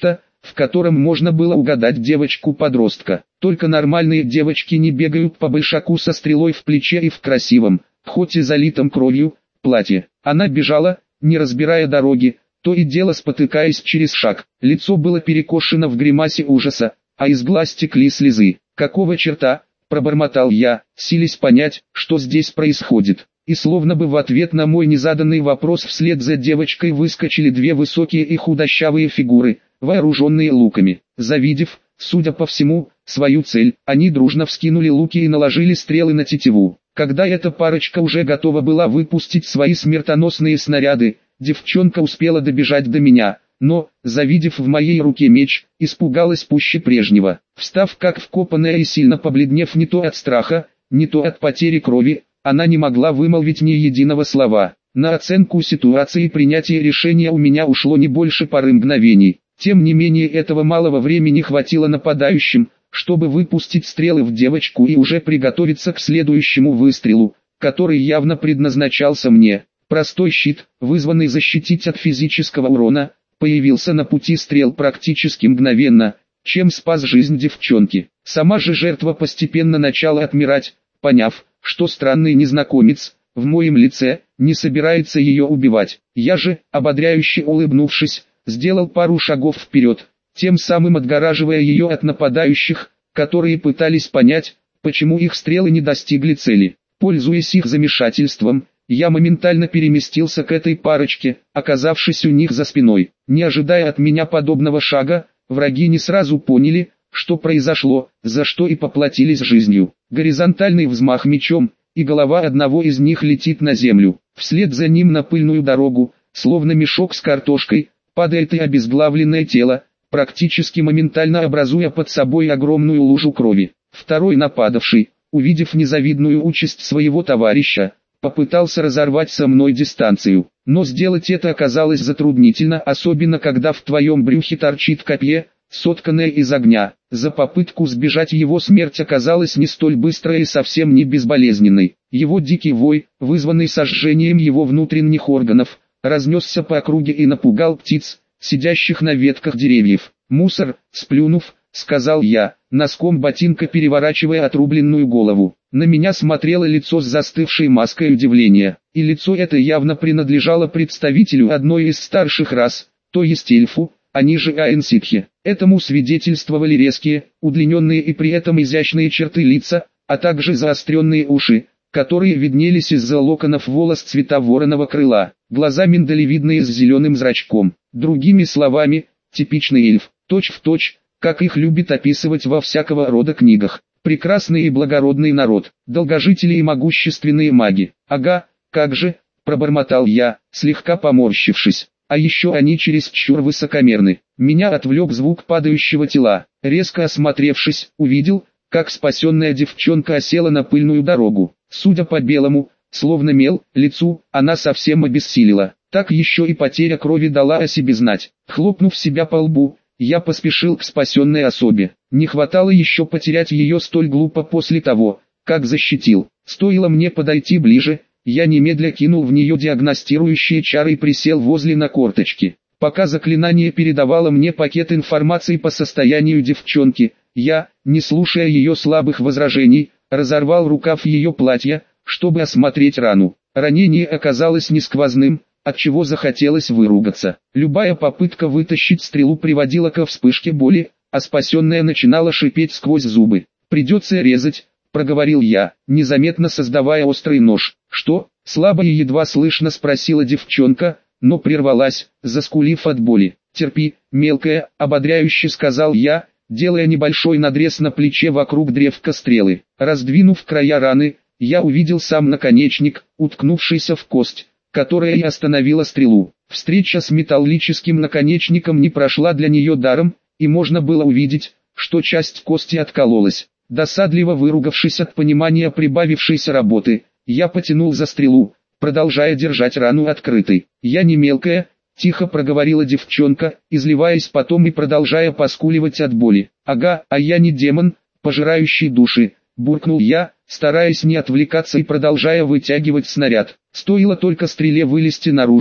в котором можно было угадать девочку-подростка. Только нормальные девочки не бегают по большаку со стрелой в плече и в красивом, хоть и залитом кровью, платье. Она бежала, не разбирая дороги, то и дело спотыкаясь через шаг. Лицо было перекошено в гримасе ужаса, а из глаз текли слезы. «Какого черта?» – пробормотал я, силясь понять, что здесь происходит. И словно бы в ответ на мой незаданный вопрос вслед за девочкой выскочили две высокие и худощавые фигуры, вооруженные луками. Завидев, судя по всему, свою цель, они дружно вскинули луки и наложили стрелы на тетиву. Когда эта парочка уже готова была выпустить свои смертоносные снаряды, девчонка успела добежать до меня, но, завидев в моей руке меч, испугалась пуще прежнего. Встав как вкопанная и сильно побледнев не то от страха, не то от потери крови, она не могла вымолвить ни единого слова. На оценку ситуации и принятие решения у меня ушло не больше пары мгновений. Тем не менее этого малого времени хватило нападающим, чтобы выпустить стрелы в девочку и уже приготовиться к следующему выстрелу, который явно предназначался мне. Простой щит, вызванный защитить от физического урона, появился на пути стрел практически мгновенно, чем спас жизнь девчонки. Сама же жертва постепенно начала отмирать, поняв, что странный незнакомец, в моем лице, не собирается ее убивать. Я же, ободряюще улыбнувшись, сделал пару шагов вперед, тем самым отгораживая ее от нападающих, которые пытались понять, почему их стрелы не достигли цели. Пользуясь их замешательством, я моментально переместился к этой парочке, оказавшись у них за спиной. Не ожидая от меня подобного шага, враги не сразу поняли, что произошло, за что и поплатились жизнью. Горизонтальный взмах мечом, и голова одного из них летит на землю. Вслед за ним на пыльную дорогу, словно мешок с картошкой, падает и обезглавленное тело, практически моментально образуя под собой огромную лужу крови. Второй нападавший, увидев незавидную участь своего товарища, попытался разорвать со мной дистанцию. Но сделать это оказалось затруднительно, особенно когда в твоем брюхе торчит копье, сотканное из огня. За попытку сбежать его смерть оказалась не столь быстрой и совсем не безболезненной. Его дикий вой, вызванный сожжением его внутренних органов, разнесся по округе и напугал птиц, сидящих на ветках деревьев. «Мусор», сплюнув, сказал я, носком ботинка переворачивая отрубленную голову. На меня смотрело лицо с застывшей маской удивления, и лицо это явно принадлежало представителю одной из старших рас, то есть эльфу, они же Аэнситхи. Этому свидетельствовали резкие, удлиненные и при этом изящные черты лица, а также заостренные уши, которые виднелись из-за локонов волос цвета вороного крыла, глаза миндалевидные с зеленым зрачком. Другими словами, типичный эльф, точь-в-точь, как их любят описывать во всякого рода книгах. Прекрасный и благородный народ, долгожители и могущественные маги. Ага, как же, пробормотал я, слегка поморщившись. А еще они чересчур высокомерны. Меня отвлек звук падающего тела. Резко осмотревшись, увидел, как спасенная девчонка осела на пыльную дорогу. Судя по белому, словно мел, лицу, она совсем обессилила. Так еще и потеря крови дала о себе знать. Хлопнув себя по лбу, я поспешил к спасенной особе. Не хватало еще потерять ее столь глупо после того, как защитил. Стоило мне подойти ближе, я немедля кинул в нее диагностирующие чары и присел возле на корточки. Пока заклинание передавало мне пакет информации по состоянию девчонки, я, не слушая ее слабых возражений, разорвал рукав ее платья, чтобы осмотреть рану. Ранение оказалось не сквозным, отчего захотелось выругаться. Любая попытка вытащить стрелу приводила ко вспышке боли, а спасенная начинала шипеть сквозь зубы. «Придется резать», — проговорил я, незаметно создавая острый нож. «Что?» — слабо и едва слышно спросила девчонка, но прервалась, заскулив от боли. «Терпи, мелкая», — ободряюще сказал я, делая небольшой надрез на плече вокруг древка стрелы. Раздвинув края раны, я увидел сам наконечник, уткнувшийся в кость, которая и остановила стрелу. Встреча с металлическим наконечником не прошла для нее даром, и можно было увидеть, что часть кости откололась. Досадливо выругавшись от понимания прибавившейся работы, я потянул за стрелу, продолжая держать рану открытой. «Я не мелкая», — тихо проговорила девчонка, изливаясь потом и продолжая поскуливать от боли. «Ага, а я не демон, пожирающий души», — буркнул я, стараясь не отвлекаться и продолжая вытягивать снаряд. Стоило только стреле вылезти наружу,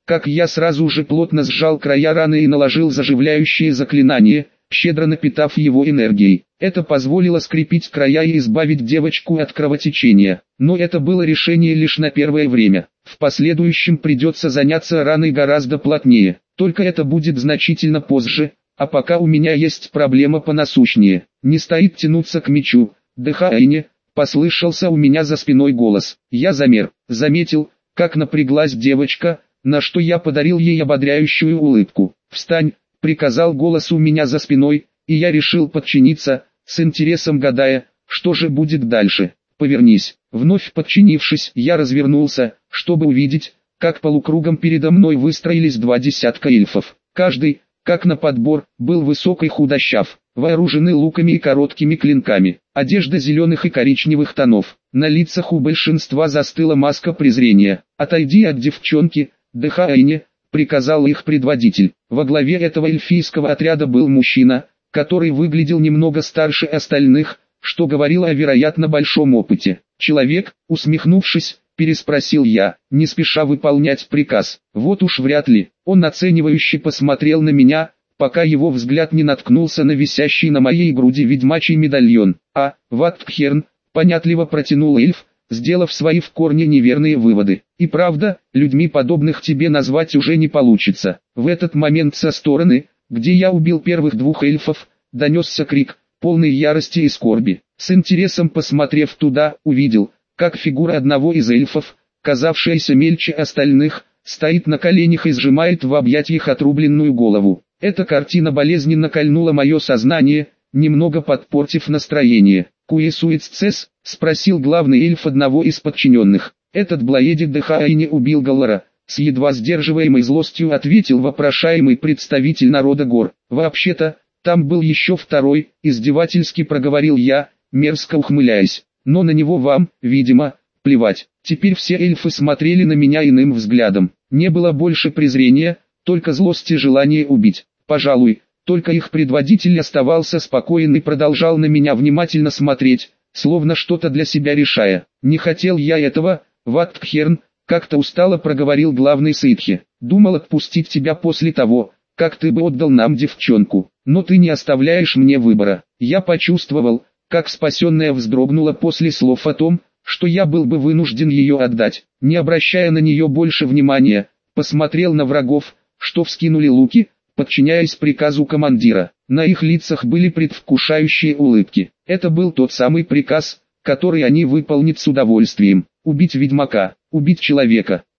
как я сразу же плотно сжал края раны и наложил заживляющее заклинание, щедро напитав его энергией. Это позволило скрепить края и избавить девочку от кровотечения. Но это было решение лишь на первое время. В последующем придется заняться раной гораздо плотнее. Только это будет значительно позже, а пока у меня есть проблема понасущнее. Не стоит тянуться к мечу. Дыхание, послышался у меня за спиной голос. Я заметил, как напряглась девочка, на что я подарил ей ободряющую улыбку. «Встань», — приказал голос у меня за спиной, и я решил подчиниться, с интересом гадая, что же будет дальше. «Повернись». Вновь подчинившись, я развернулся, чтобы увидеть, как полукругом передо мной выстроились 20 эльфов. Каждый, как на подбор, был высок и худощав, вооружены луками и короткими клинками, одежда зеленых и коричневых тонов. На лицах у большинства застыла маска презрения. «Отойди от девчонки, Дыхайне», — приказал их предводитель. Во главе этого эльфийского отряда был мужчина, который выглядел немного старше остальных, что говорило о вероятно большом опыте. «Человек», — усмехнувшись, переспросил я, не спеша выполнять приказ. «Вот уж вряд ли». Он оценивающе посмотрел на меня, пока его взгляд не наткнулся на висящий на моей груди ведьмачий медальон. «А, Ваттхерн», — понятливо протянул эльф, сделав свои в корне неверные выводы. «И правда, людьми подобных тебе назвать уже не получится». В этот момент со стороны, где я убил первых двух эльфов, донесся крик, полный ярости и скорби. С интересом посмотрев туда, увидел, как фигура одного из эльфов, казавшаяся мельче остальных, стоит на коленях и сжимает в объятиях отрубленную голову. Эта картина болезненно кольнула мое сознание, немного подпортив настроение. «Куесуиццес?» — спросил главный эльф одного из подчиненных. «Этот Блаэдик Дыхайне убил Галлара», — с едва сдерживаемой злостью ответил вопрошаемый представитель народа гор. «Вообще-то, там был еще второй», — издевательски проговорил я, мерзко ухмыляясь. «Но на него вам, видимо, плевать». Теперь все эльфы смотрели на меня иным взглядом. Не было больше презрения, только злость и желание убить. Пожалуй, только их предводитель оставался спокоен и продолжал на меня внимательно смотреть, словно что-то для себя решая. «Не хотел я этого, Ваттхерн», — как-то устало проговорил главный Ситхи. «Думал отпустить тебя после того, как ты бы отдал нам девчонку, но ты не оставляешь мне выбора». Я почувствовал, как спасенная вздрогнула после слов о том, что я был бы вынужден ее отдать. Не обращая на нее больше внимания, посмотрел на врагов, что вскинули луки, подчиняясь приказу командира. На их лицах были предвкушающие улыбки. Это был тот самый приказ, который они выполнят с удовольствием. Убить ведьмака, убить человека,